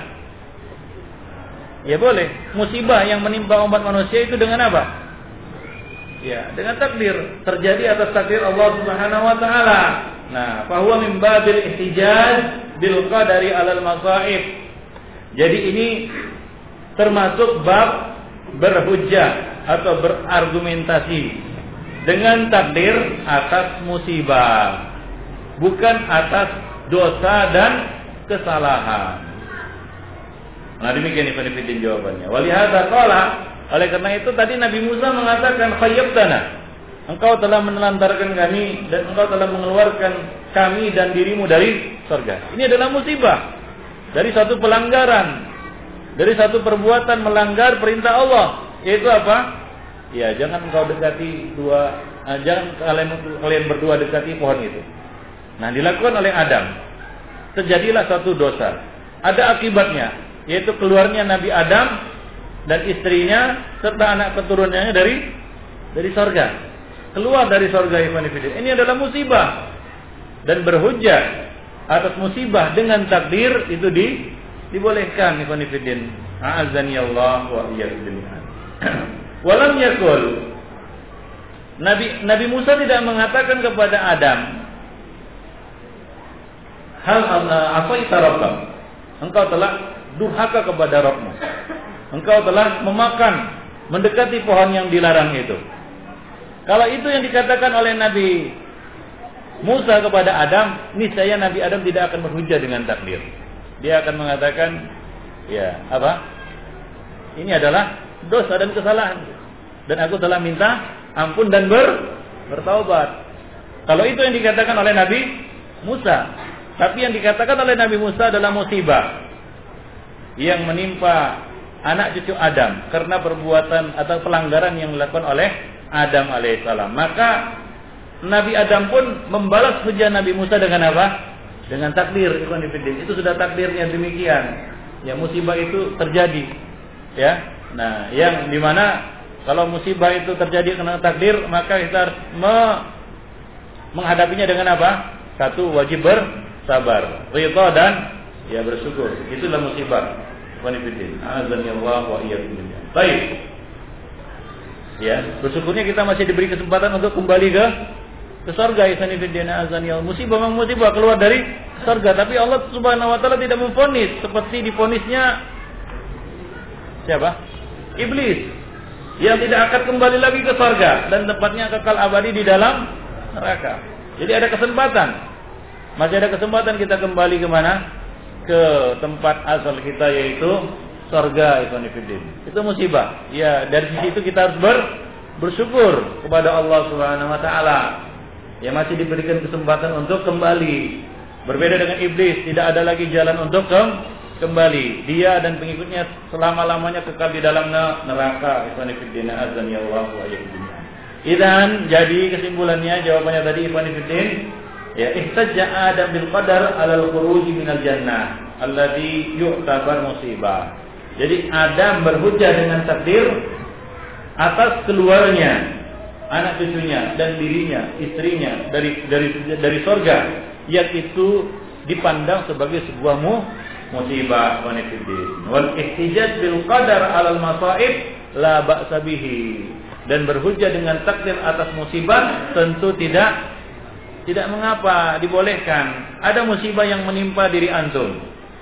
Ya boleh. Musibah yang menimpa umat manusia itu dengan apa? Ya, dengan takdir, terjadi atas takdir Allah Subhanahu wa taala. Nah, fa huwa min babil ihtijaj bil qadari 'alal masaib. Jadi ini termasuk bab berhujjah atau berargumentasi dengan takdir atas musibah, bukan atas dosa dan kesalahan. Nah, demikian Ibnu jawabannya. Walihada qala, oleh karena itu tadi Nabi Musa mengatakan khayyabtana, engkau telah menelantarkan kami dan engkau telah mengeluarkan kami dan dirimu dari surga. Ini adalah musibah dari satu pelanggaran, dari satu perbuatan melanggar perintah Allah, yaitu apa? Ya, jangan engkau dekati dua, uh, jangan kalian kalian berdua dekati pohon itu. Nah, dilakukan oleh Adam. Terjadilah satu dosa. Ada akibatnya, yaitu keluarnya Nabi Adam dan istrinya serta anak keturunannya dari dari surga. Keluar dari surga iman fillah. Ini adalah musibah. Dan berhujjah atas musibah dengan takdir itu di dibolehkan ikhwan fillah. A'azzani Allah wa iyyakum jami'an. Walam yakul, Nabi Nabi Musa tidak mengatakan kepada Adam, hal asaita rabbak, engkau telah durhaka kepada Rabbmu, engkau telah memakan, mendekati pohon yang dilarang itu. Kalau itu yang dikatakan oleh Nabi Musa kepada Adam, niscaya Nabi Adam tidak akan berhujjah dengan takdir. Dia akan mengatakan, ya apa? Ini adalah dosa dan kesalahan, dan aku telah minta ampun dan ber, bertaubat. Kalau itu yang dikatakan oleh Nabi Musa, tapi yang dikatakan oleh Nabi Musa adalah musibah yang menimpa anak cucu Adam karena perbuatan atau pelanggaran yang dilakukan oleh Adam alaihissalam. Maka Nabi Adam pun membalas hujah Nabi Musa dengan apa? Dengan takdir. Itu sudah takdirnya demikian. Ya, musibah itu terjadi. Ya, nah, yang dimana kalau musibah itu terjadi karena takdir, maka kita harus me menghadapinya dengan apa? Satu, wajib bersabar, ridha dan ya bersyukur. Itulah musibah. Azani Allah wa iyyakum jami'an. Baik. Ya, bersyukurnya kita masih diberi kesempatan untuk kembali ke ke surga. Azani Allah. Musibah memang musibah keluar dari surga, tapi Allah Subhanahu wa taala tidak memvonis seperti divonisnya siapa? Iblis, yang tidak akan kembali lagi ke surga dan tempatnya kekal abadi di dalam neraka. Jadi ada kesempatan, masih ada kesempatan kita kembali ke mana? Ke tempat asal kita, yaitu surga. Itu musibah. Ya, dari sisi itu kita harus ber, bersyukur kepada Allah Subhanahu wa taala. Ya, masih diberikan kesempatan untuk kembali. Berbeda dengan iblis, tidak ada lagi jalan untuk kembali. Kembali dia dan pengikutnya selama-lamanya kekal di dalam neraka. Idan, jadi kesimpulannya, jawabannya tadi ikhwan fillah, ya, ihtajja Adam bil qadar alal khuruj minal jannah alladhi yu'tabar musibah. Jadi Adam berhujjah dengan takdir atas keluarnya anak cucunya dan dirinya, istrinya dari dari dari surga, yang itu dipandang sebagai sebuah mu musibah. Wal ihtijaj bil qadar 'alal masaib la ba'sa bihi, dan berhujjah dengan takdir atas musibah tentu tidak tidak mengapa, dibolehkan. Ada musibah yang menimpa diri antum,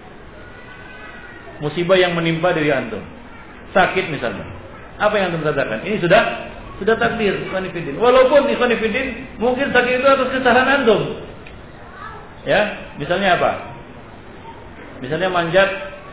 musibah yang menimpa diri antum, sakit misalnya, apa yang antum katakan? Ini sudah sudah takdir. Walaupun mungkin sakit itu atas kesalahan antum. Ya, misalnya apa? Misalnya manjat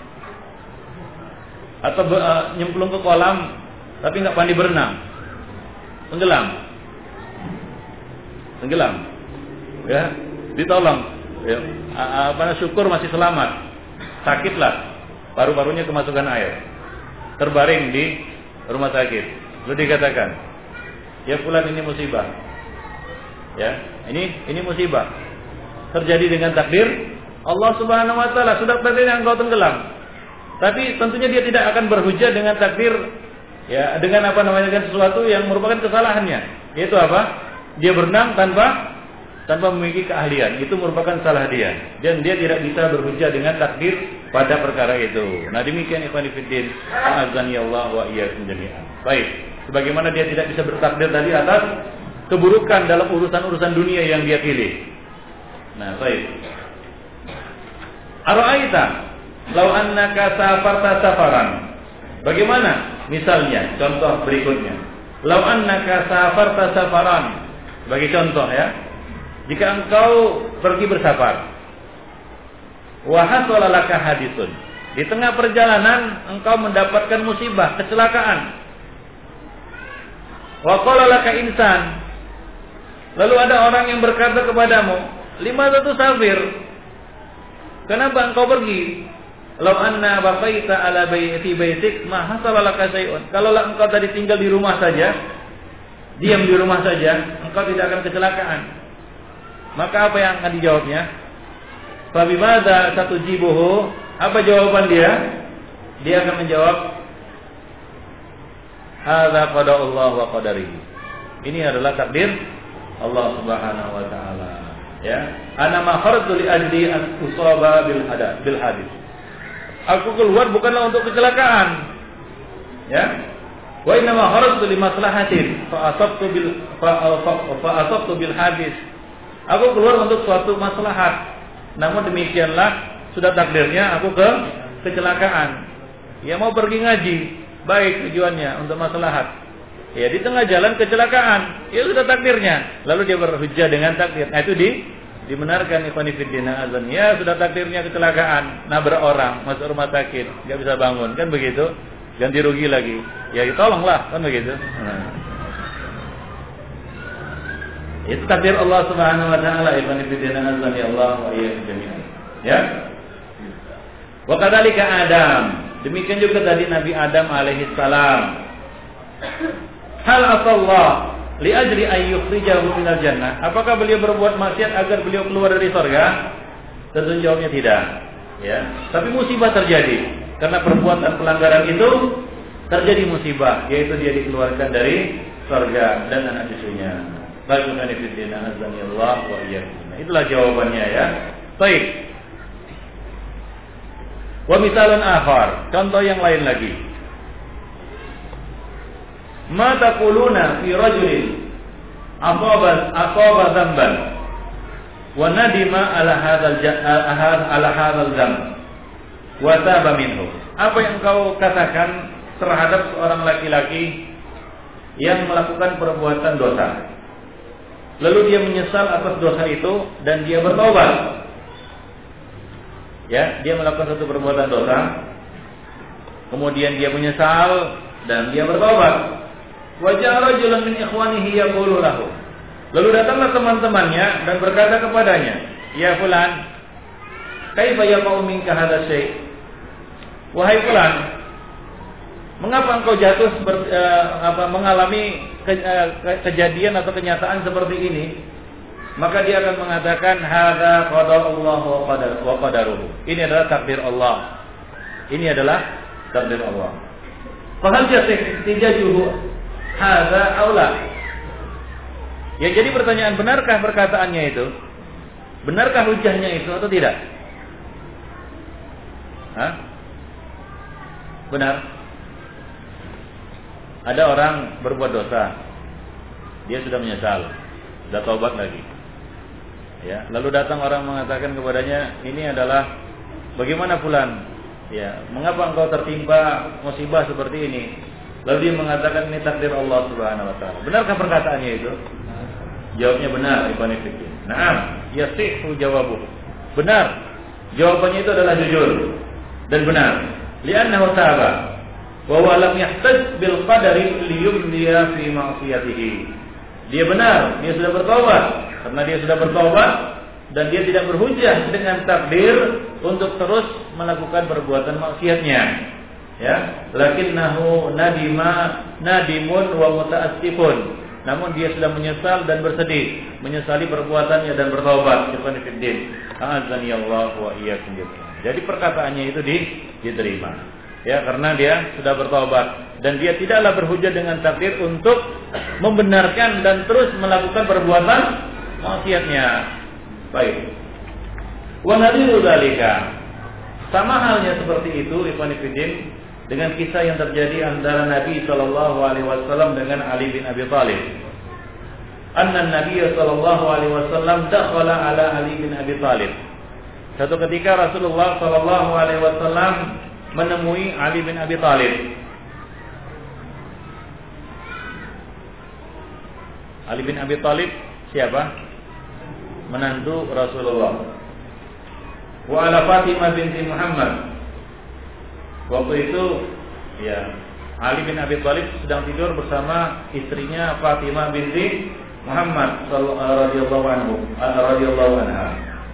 atau uh, nyemplung ke kolam tapi nggak pandai berenang, tenggelam, tenggelam, ya, ditolong, ya, apa syukur masih selamat, sakitlah, paru-parunya kemasukan air, terbaring di rumah sakit, lalu dikatakan, ya fulan ini musibah, ya, ini ini musibah, terjadi dengan takdir Allah Subhanahu wa taala, sudah takdirnya engkau tenggelam. Tapi tentunya dia tidak akan berhujjah dengan takdir, ya, dengan apa namanya, dengan sesuatu yang merupakan kesalahannya. Yaitu apa? Dia berenang tanpa tanpa memiliki keahlian. Itu merupakan salah dia. Dan dia tidak bisa berhujjah dengan takdir pada perkara itu. Nah, demikian ikhwan fillah, azani Allah wa iyyakum jami'an. Baik, sebagaimana dia tidak bisa bertakdir tadi atas keburukan dalam urusan-urusan dunia yang dia pilih. Nah, baik. Ara'aita law annaka safarta safaran. Bagaimana misalnya contoh berikutnya? Law annaka safarta safaran. Bagi contoh, ya. Jika engkau pergi bersafar, wa hasala laka haditsun. Di tengah perjalanan engkau mendapatkan musibah, kecelakaan. Wa qala laka insan. Lalu ada orang yang berkata kepadamu, "Lima tusafir?" Kenapa engkau pergi? Law anna baqaita ala bayti baitik ma hasala laka syai'un. Kalau engkau tadi tinggal di rumah saja, diam di rumah saja, engkau tidak akan kecelakaan. Maka apa yang akan dijawabnya? Fa bimada satujibuhu? Apa jawaban dia? Dia akan menjawab, hadza qada'ullah wa qadarihi. Ini adalah takdir Allah Subhanahu wa taala. Ya, ana ma kharatu li ajli an usaba bil hadith bil hadith. Aku keluar bukanlah untuk kecelakaan. Ya. Wa inna ma kharajtu li maslahatin fa asabtu bil fa asabtu bil hadis. Aku keluar untuk suatu maslahat. Namun demikianlah sudah takdirnya aku ke kecelakaan. Ya mau pergi ngaji, baik tujuannya untuk maslahat. Ya di tengah jalan kecelakaan, ya sudah takdirnya. Lalu dia berhujjah dengan takdir. Nah itu di dibenarkan ikhwan fillah azan. Ya sudah takdirnya kecelakaan, nabrak orang, masuk rumah sakit, nggak bisa bangun, kan begitu? Ganti rugi lagi. Ya tolonglah, kan begitu. Nah. Itu takdir Allah Subhanahu wa taala ikhwan fillah azan ya Allah wa iyyakum jami'an. Ya. Wa kadzalika Adam. Demikian juga tadi Nabi Adam alaihi salam. Hal asallah li ajli ay yukhrijahu minal jannah. Apakah beliau berbuat maksiat agar beliau keluar dari surga? Tentu jawabnya tidak. Ya. Tapi musibah terjadi karena perbuatan pelanggaran itu terjadi musibah, yaitu dia dikeluarkan dari surga dan anak cucunya. Bagaimana fitnah azanillah wa iyyakum. Itulah jawabannya ya. Baik. Wa misalun akhar, contoh yang lain lagi. Ma taquluna fi rajulin aqaba aqaba dzamban wa nadima ala hadzal ala hadzal dzamb wa taba minhu. Apa yang kau katakan terhadap seorang laki-laki yang melakukan perbuatan dosa, lalu dia menyesal atas dosa itu dan dia bertobat? Ya, dia melakukan satu perbuatan dosa, kemudian dia menyesal dan dia bertobat. Wajah rajulun min ikhwanihi yaqulu lahu. Lalu datanglah teman-temannya dan berkata kepadanya, "Ya fulan, kaifa yaqau minka hadza syai'?" Wahai fulan, mengapa engkau jatuh seperti, uh, apa mengalami ke, uh, ke, kejadian atau kenyataan seperti ini? Maka dia akan mengatakan hadza qadarullah wa qadar wa qadaruhu. Ini adalah takdir Allah. Ini adalah takdir Allah. Fa hal yasih tijajuhu hadza aula? Ya jadi pertanyaan, benarkah perkataannya itu? Benarkah hujahnya itu atau tidak? Hah? Benar. Ada orang berbuat dosa. Dia sudah menyesal, sudah taubat lagi. Ya, lalu datang orang mengatakan kepadanya, ini adalah bagaimana fulan? Ya, mengapa engkau tertimpa musibah seperti ini? Lalu dia mengatakan ini takdir Allah Subhanahu wa taala. Benarkah perkataannya itu? Jawabnya benar, ikhwan fillah. Naam, yasihu jawabuhu. Benar. Jawabannya itu adalah jujur dan benar. Li'annahu taba wa huwa lam yahtaj bil qadari liyumdiya fi ma'siyatihi. Dia benar, dia sudah bertobat. Karena dia sudah bertobat dan dia tidak berhujjah dengan takdir untuk terus melakukan perbuatan maksiatnya. Ya, lakinnahu nadima nadimun wa muta'assifun. Namun dia sudah menyesal dan bersedih, menyesali perbuatannya dan bertobat. Ikhwan fillah, azani Allah wa iyyakum. Jadi perkataannya itu di, diterima. Ya, karena dia sudah bertobat dan dia tidaklah berhujjah dengan takdir untuk membenarkan dan terus melakukan perbuatan maksiatnya. Baik. Wa nadhiru dzalika. Sama halnya seperti itu ikhwan fillah dengan kisah yang terjadi antara Nabi sallallahu alaihi wasallam dengan Ali bin Abi Thalib. Anna Nabi sallallahu alaihi wasallam dakhala ala Ali bin Abi Thalib. Satu ketika Rasulullah sallallahu alaihi wasallam menemui Ali bin Abi Thalib. Ali bin Abi Thalib siapa? Menantu Rasulullah. Wa ala Fatimah binti Muhammad. Waktu itu ya Ali bin Abi Thalib sedang tidur bersama istrinya Fatimah binti Muhammad radhiyallahu anhu radhiyallahu anha.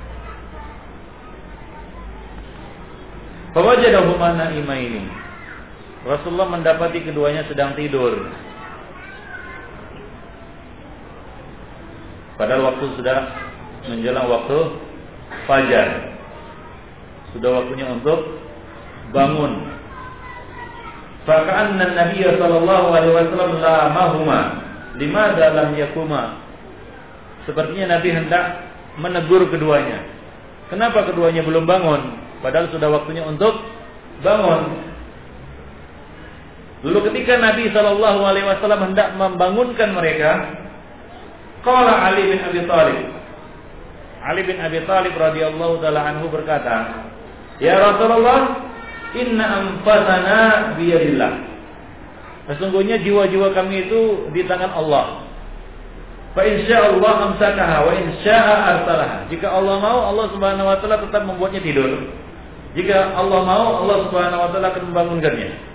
Fawajadahuma na'imaini. Rasulullah mendapati keduanya sedang tidur. Padahal waktu sudah menjelang waktu fajar. Sudah waktunya untuk bangun. Faka'anna Nabi sallallahu alaihi wasallam lamahuma limadza lam yakuma. Sepertinya Nabi hendak menegur keduanya. Kenapa keduanya belum bangun? Padahal sudah waktunya untuk bangun. Lalu ketika Nabi Shallallahu Alaihi Wasallam hendak membangunkan mereka, qala Ali bin Abi Thalib, Ali bin Abi Thalib radhiyallahu taala anhu berkata, ya Rasulullah, inna anfasana biyadillah. Sesungguhnya jiwa-jiwa kami itu di tangan Allah. Fa insyaallah amsakaha wa insyaa'a arsalaha. Jika Allah mau, Allah Subhanahu wa taala tetap membuatnya tidur. Jika Allah mau, Allah Subhanahu wa taala akan membangunkannya.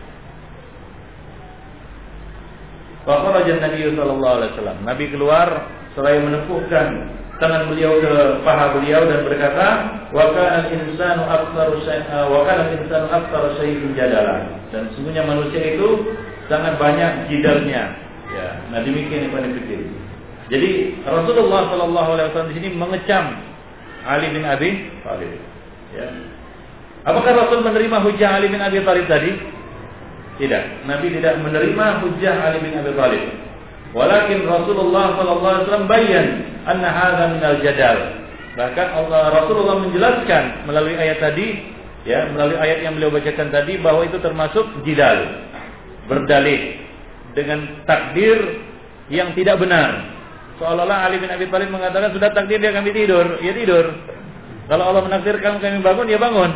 Fa kharaja Nabi sallallahu alaihi wasallam. Nabi keluar seraya menepukkan tangan beliau ke paha beliau dan berkata, wa kana al-insanu aktsaru syai'in wa kana al-insanu aktsaru syai'in jadala. Dan sesungguhnya manusia itu sangat banyak jidalnya. Ya, nah demikian Ibnu Fitir. Jadi Rasulullah sallallahu alaihi wasallam di sini mengecam Ali bin Abi Thalib. Ya. Apakah Rasul menerima hujah Ali bin Abi Thalib tadi? Tidak. Nabi tidak menerima hujah Ali bin Abi Thalib. Walakin Rasulullah sallallahu alaihi wasallam bayan anna hadza minal jadal. Bahkan Allah Rasulullah menjelaskan melalui ayat tadi, ya, melalui ayat yang beliau bacakan tadi bahwa itu termasuk jidal, berdalih dengan takdir yang tidak benar. Seolah-olah Ali bin Abi Thalib mengatakan sudah takdir dia kami tidur, ya tidur. Kalau Allah menakdirkan kami bangun, ya bangun.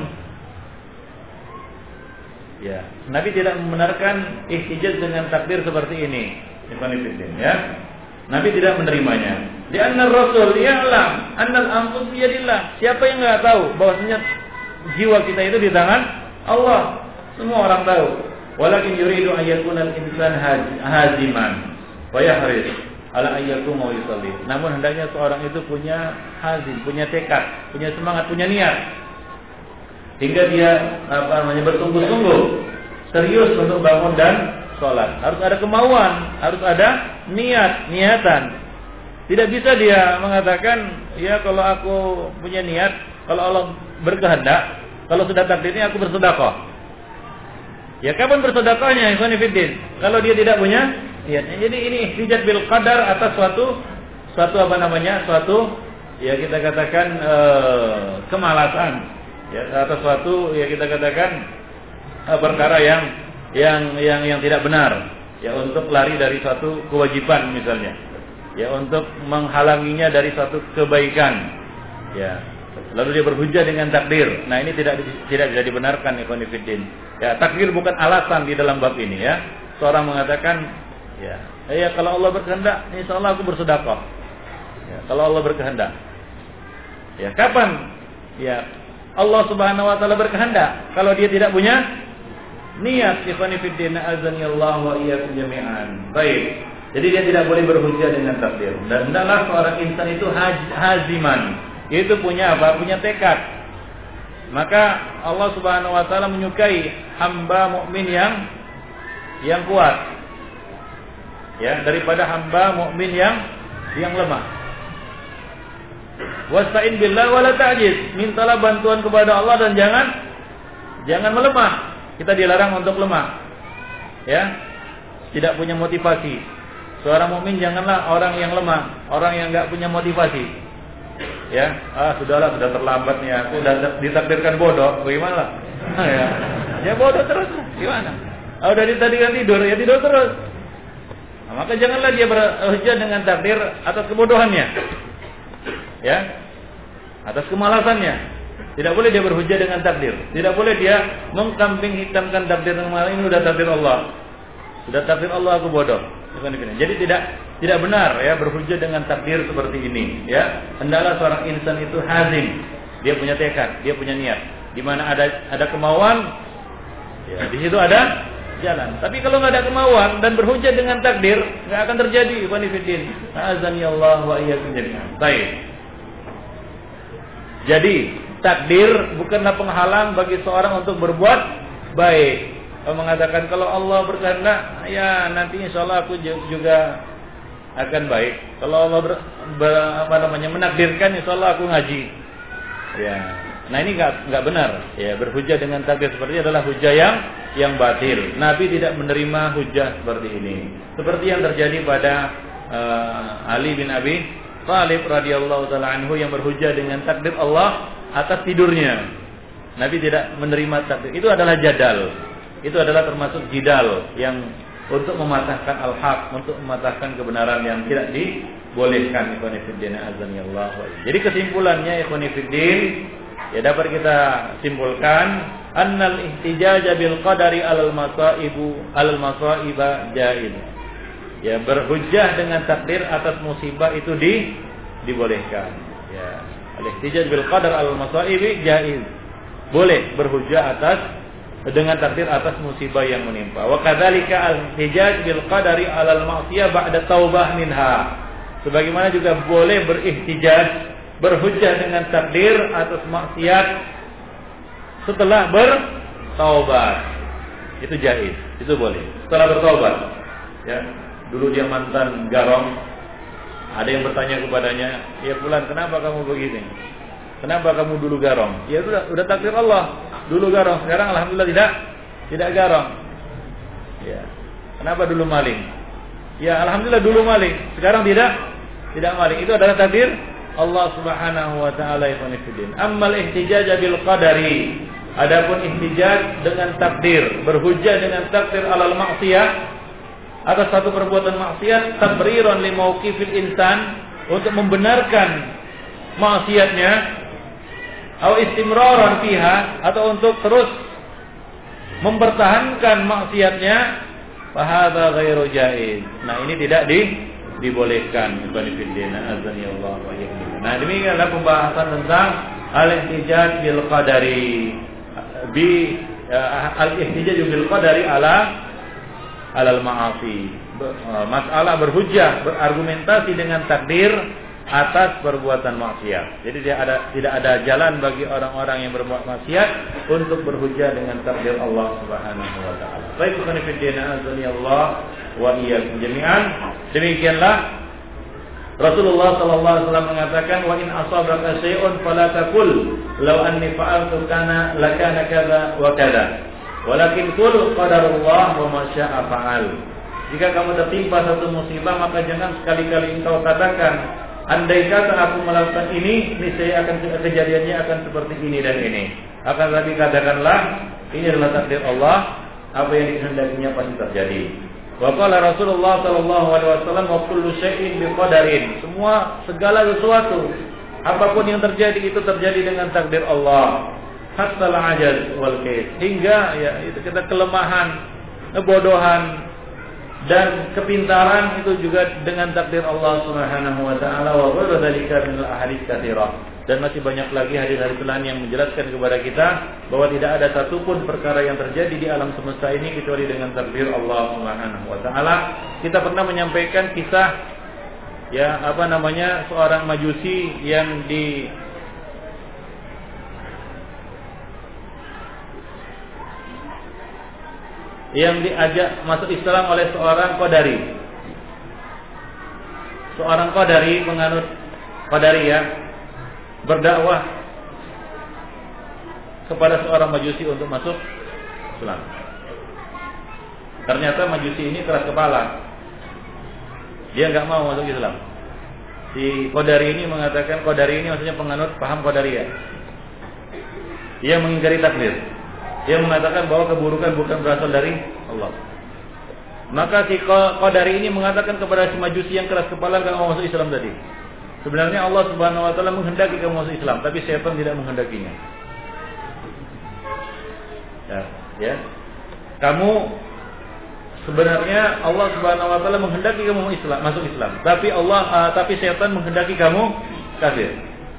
Ya, Nabi tidak membenarkan ihtijaj dengan takdir seperti ini. Ya. Nabi tidak menerimanya. Di anna Rasul ya'lam annal anfus biyadillah. Siapa yang enggak tahu bahwasanya jiwa kita itu di tangan Allah? Semua orang tahu. Walakin yuridu ayyakuna al-insan haziman wa yahris ala ayyakum wa yusalli. Namun hendaknya seorang itu punya hazim, punya tekad, punya semangat, punya niat. Hingga dia apa namanya bersungguh-sungguh serius untuk bangun dan sholat. Harus ada kemauan, harus ada niat, niatan. Tidak bisa dia mengatakan, ya kalau aku punya niat, kalau Allah berkehendak, kalau sudah takdirnya aku bersedekah. Ya kapan bersedekahnya? Ikhwan fillah. Kalau dia tidak punya niat. Jadi ini ihtijaj bil qadar atas suatu suatu apa namanya? Suatu ya kita katakan ee, kemalasan. Ya, atas suatu ya kita katakan uh, perkara yang yang yang yang tidak benar, ya untuk lari dari suatu kewajiban misalnya, ya untuk menghalanginya dari suatu kebaikan, ya lalu dia berhujjah dengan takdir. Nah ini tidak tidak bisa dibenarkan, ikhwan fillah. Ya takdir bukan alasan di dalam bab ini, ya. Seorang mengatakan, ya, ya kalau Allah berkehendak, insyaallah aku bersedekah. Ya, kalau Allah berkehendak, ya kapan? Ya Allah Subhanahu wa taala berkehendak. Kalau dia tidak punya niat, ikhwan fillah, azanillahu wa iyyakum jami'an. Baik. Jadi dia tidak boleh berhujjah dengan takdir. Dan hendaklah seorang insan itu haziman. Itu punya apa? Punya tekad. Maka Allah Subhanahu wa taala menyukai hamba mukmin yang yang kuat. Ya, daripada hamba mukmin yang yang lemah. Wasta'in billah wala ta'jiz. Mintalah bantuan kepada Allah dan jangan jangan melemah. Kita dilarang untuk lemah. Ya. Tidak punya motivasi. Seorang mukmin janganlah orang yang lemah, orang yang enggak punya motivasi. Ya, ah sudahlah sudah terlambat nih aku sudah ditakdirkan bodoh. Bagaimana? ya. Ya bodoh terus. Gimana? Ah udah ditakdirkan tidur, ya tidur terus. Nah, maka janganlah dia berhujjah dengan takdir atas kebodohannya. Ya, atas kemalasannya. Tidak boleh dia berhujjah dengan takdir. Tidak boleh dia mengkambing hitamkan takdir yang malah ini sudah takdir Allah. Sudah takdir Allah aku bodoh. Jadi tidak tidak benar ya berhujjah dengan takdir seperti ini. Ya, hendaklah seorang insan itu hazim. Dia punya tekad, dia punya niat. Di mana ada ada kemauan, ya di situ ada jalan. Tapi kalau nggak ada kemauan dan berhujjah dengan takdir, nggak akan terjadi. Azanillahu wa iyyakum jami'an. Baik. Jadi takdir bukanlah penghalang bagi seorang untuk berbuat baik. Mengatakan kalau Allah berkehendak, ya nanti insyaallah aku juga akan baik. Kalau Allah ber, ber, apa namanya menakdirkan, insyaallah aku ngaji. Ya, nah ini nggak nggak benar. Ya berhujjah dengan takdir seperti ini adalah hujjah yang yang batil. Nabi tidak menerima hujjah seperti ini. Seperti yang terjadi pada uh, Ali bin Abi Thalib radhiyallahu taala anhu yang berhujjah dengan takdir Allah atas tidurnya. Nabi tidak menerima takdir. Itu adalah jadal. Itu adalah termasuk jidal yang untuk mematahkan al-haq, untuk mematahkan kebenaran yang tidak dibolehkan. Ikhwan fillah azanillah wa iyyakum. Jadi kesimpulannya ikhwan fillah, ya dapat kita simpulkan annal ihtijaj bil qadari alal masaibu alal masaiba jaiz. Ya, berhujjah dengan takdir atas musibah itu di dibolehkan. Ya, al-ihtijaj bil qadar alal masaibi jaiz. Boleh berhujjah atas dengan takdir atas musibah yang menimpa. Wa kadzalika al-ihtijaj bil qadari alal ma'siyah ba'da taubah minha. Sebagaimana juga boleh berihtijaj, berhujjah dengan takdir atas maksiat setelah bertaubat. Itu jaiz, itu boleh. Setelah bertaubat. Ya, dulu dia mantan garong. Ada yang bertanya kepadanya, "Ya fulan, kenapa kamu begini? Kenapa kamu dulu garong?" Ya sudah, sudah takdir Allah. Dulu garong, sekarang alhamdulillah tidak tidak garong. Ya. Kenapa dulu maling? Ya alhamdulillah dulu maling, sekarang tidak tidak maling. Itu adalah takdir Allah Subhanahu wa taala. Ammal ihtijaj bil qadari. Adapun ihtijaj dengan takdir, berhujjah dengan takdir alal maksiyah atas satu perbuatan maksiat, tabriran li mauqifil insan, untuk membenarkan maksiatnya, atau istimraran fiha, atau untuk terus mempertahankan maksiatnya, fa hadza ghairu jaiz. Nah, ini tidak di dibolehkan. Nah, demikianlah pembahasan tentang al-ihtijaj bil qadari bi al-ihtijaj bil qadari ala alal ma'asi. Masalah berhujjah, berargumentasi dengan takdir atas perbuatan maksiat. Jadi tidak ada tidak ada jalan bagi orang-orang yang berbuat maksiat untuk berhujjah dengan takdir Allah Subhanahu wa taala. Baik, ikhwan fillah azanillah wa iyyakum jami'an. Demikianlah Rasulullah sallallahu alaihi wasallam mengatakan, wa in asabaka syai'un fala taqul law anni fa'altu kana lakana kadza wa kadza. Walakin qul qadarullah wa ma syaa fa'al. Jika kamu tertimpa satu musibah, maka jangan sekali-kali engkau katakan, andai kata aku melakukan ini, niscaya akan kejadiannya akan seperti ini dan ini. Akan tetapi katakanlah, ini adalah takdir Allah, apa yang dikehendakinya pasti terjadi. Wa qala Rasulullah sallallahu alaihi wasallam, wa kullu syai'in biqadarin. Semua segala sesuatu, apapun yang terjadi itu terjadi dengan takdir Allah. Hatta al-ajaz wal kais, hingga ya itu kita kelemahan, kebodohan dan kepintaran itu juga dengan takdir Allah Subhanahu wa taala. Wa ghairu dzalika min al-ahadits katsirah. Dan masih banyak lagi hadis-hadis lain yang menjelaskan kepada kita bahwa tidak ada satupun perkara yang terjadi di alam semesta ini kecuali dengan takdir Allah Subhanahu wa taala. Kita pernah menyampaikan kisah ya apa namanya seorang Majusi yang di yang diajak masuk Islam oleh seorang Qadari. Seorang Qadari menganut Qadariyah, berdakwah kepada seorang Majusi untuk masuk Islam. Ternyata Majusi ini keras kepala. Dia enggak mau masuk Islam. Si Qadari ini mengatakan, Qadari ini maksudnya penganut paham Qadariyah. Dia mengingkari takdir. Dia mengatakan bahwa keburukan bukan berasal dari Allah. Maka si Qadari ini mengatakan kepada si Majusi yang keras kepala, enggak mau masuk Islam tadi, sebenarnya Allah Subhanahu wa taala menghendaki kamu masuk Islam, tapi syaitan tidak menghendakinya. Ya, ya. Kamu sebenarnya Allah Subhanahu wa taala menghendaki kamu Islam, masuk Islam, tapi Allah uh, tapi syaitan menghendaki kamu kafir.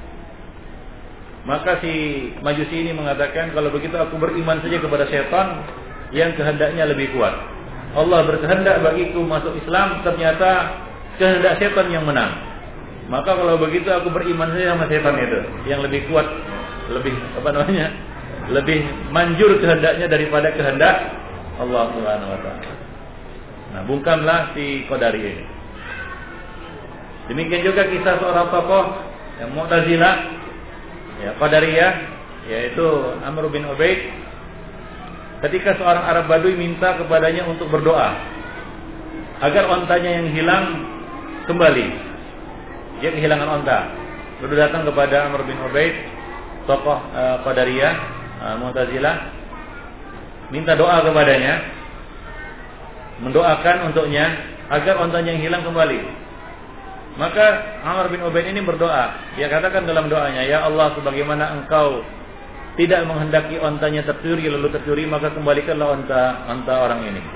Maka si Majusi ini mengatakan, kalau begitu aku beriman saja kepada syaitan yang kehendaknya lebih kuat. Allah berkehendak bagiku masuk Islam, ternyata kehendak syaitan yang menang. Maka kalau begitu aku beriman saja sama syaitan itu yang lebih kuat, lebih apa namanya? Lebih manjur kehendaknya daripada kehendak Allah Subhanahu wa taala. Nah, bungkamlah si Qadari ini. Demikian juga kisah seorang tokoh yang Mu'tazilah, ya, Qadariyah, yaitu Amr bin Ubaid. Ketika seorang Arab Badui minta kepadanya untuk berdoa agar ontanya yang hilang kembali, dia kehilangan onta, lalu datang kepada Amr bin Ubaid, tokoh uh, Qadariyah, uh, Mu'tazilah, minta doa kepadanya, mendoakan untuknya agar ontanya yang hilang kembali. Maka Amr bin Ubaid ini berdoa. Dia katakan dalam doanya, ya Allah, sebagaimana engkau tidak menghendaki ontanya tercuri lalu tercuri, maka kembalikanlah onta onta orang ini.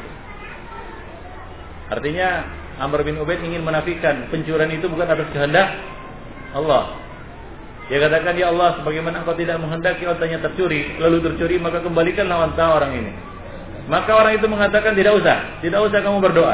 Artinya Amr bin Ubaid ingin menafikan pencurian itu bukan atas kehendak Allah. Dia katakan, ya Allah, sebagaimana engkau tidak menghendaki ontanya tercuri lalu tercuri, maka kembalikanlah onta orang ini. Maka orang itu mengatakan, tidak usah, tidak usah kamu berdoa.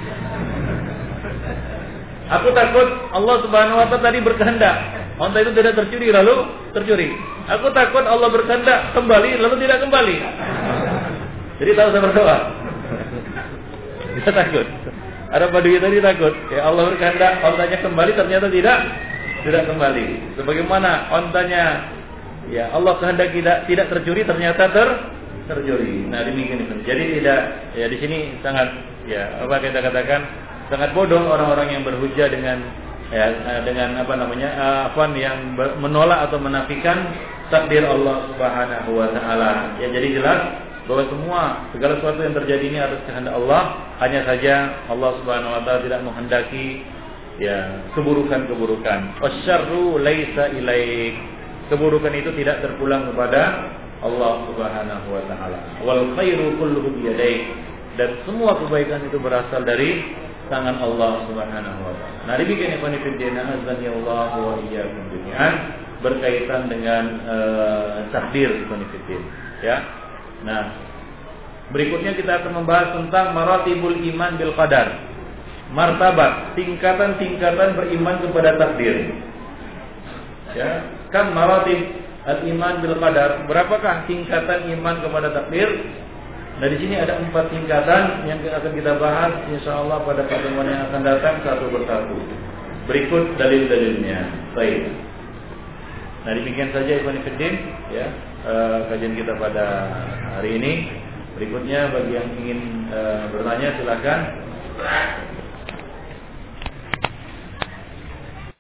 Aku takut Allah Subhanahu wa taala tadi berkehendak onta itu tidak tercuri lalu tercuri. Aku takut Allah berkehendak kembali lalu tidak kembali. Jadi tak usah berdoa. Dia takut. Ada Badui tadi takut. Ya Allah berkehendak ontanya kembali, ternyata tidak tidak kembali. Sebagaimana ontanya ya Allah kehendak tidak tidak tercuri, ternyata ter tercuri. Nah demikian itu. Jadi tidak ya di sini sangat ya apa kita katakan sangat bodoh orang-orang yang berhujjah dengan ya, dengan apa namanya afwan yang menolak atau menafikan takdir Allah Subhanahu wa taala. Ya jadi jelas bahwa semua segala sesuatu yang terjadi ini atas kehendak Allah, hanya saja Allah Subhanahu wa taala tidak menghendaki ya keburukan-keburukan. Wasyarru laisa ilaik. Keburukan itu tidak terpulang kepada Allah Subhanahu wa taala. Wal khairu kulluhu bi yadaik. Dan semua kebaikan itu berasal dari tangan Allah Subhanahu wa taala. Nah, demikian ikhwan fillah, azza Allah wa iyyakum jami'an, berkaitan dengan uh, takdir ikhwan fillah, ya. Nah, berikutnya kita akan membahas tentang maratibul iman bil qadar. Martabat, tingkatan-tingkatan beriman kepada takdir. Ya, kan maratib al-iman bil qadar. Berapakah tingkatan iman kepada takdir? Nah di sini ada empat tingkatan yang akan kita bahas insyaallah pada pertemuan yang akan datang satu persatu. Berikut dalil-dalilnya. Baik. Nah demikian saja ikhwan fillah ya uh, kajian kita pada hari ini. Berikutnya bagi yang ingin uh, bertanya silakan.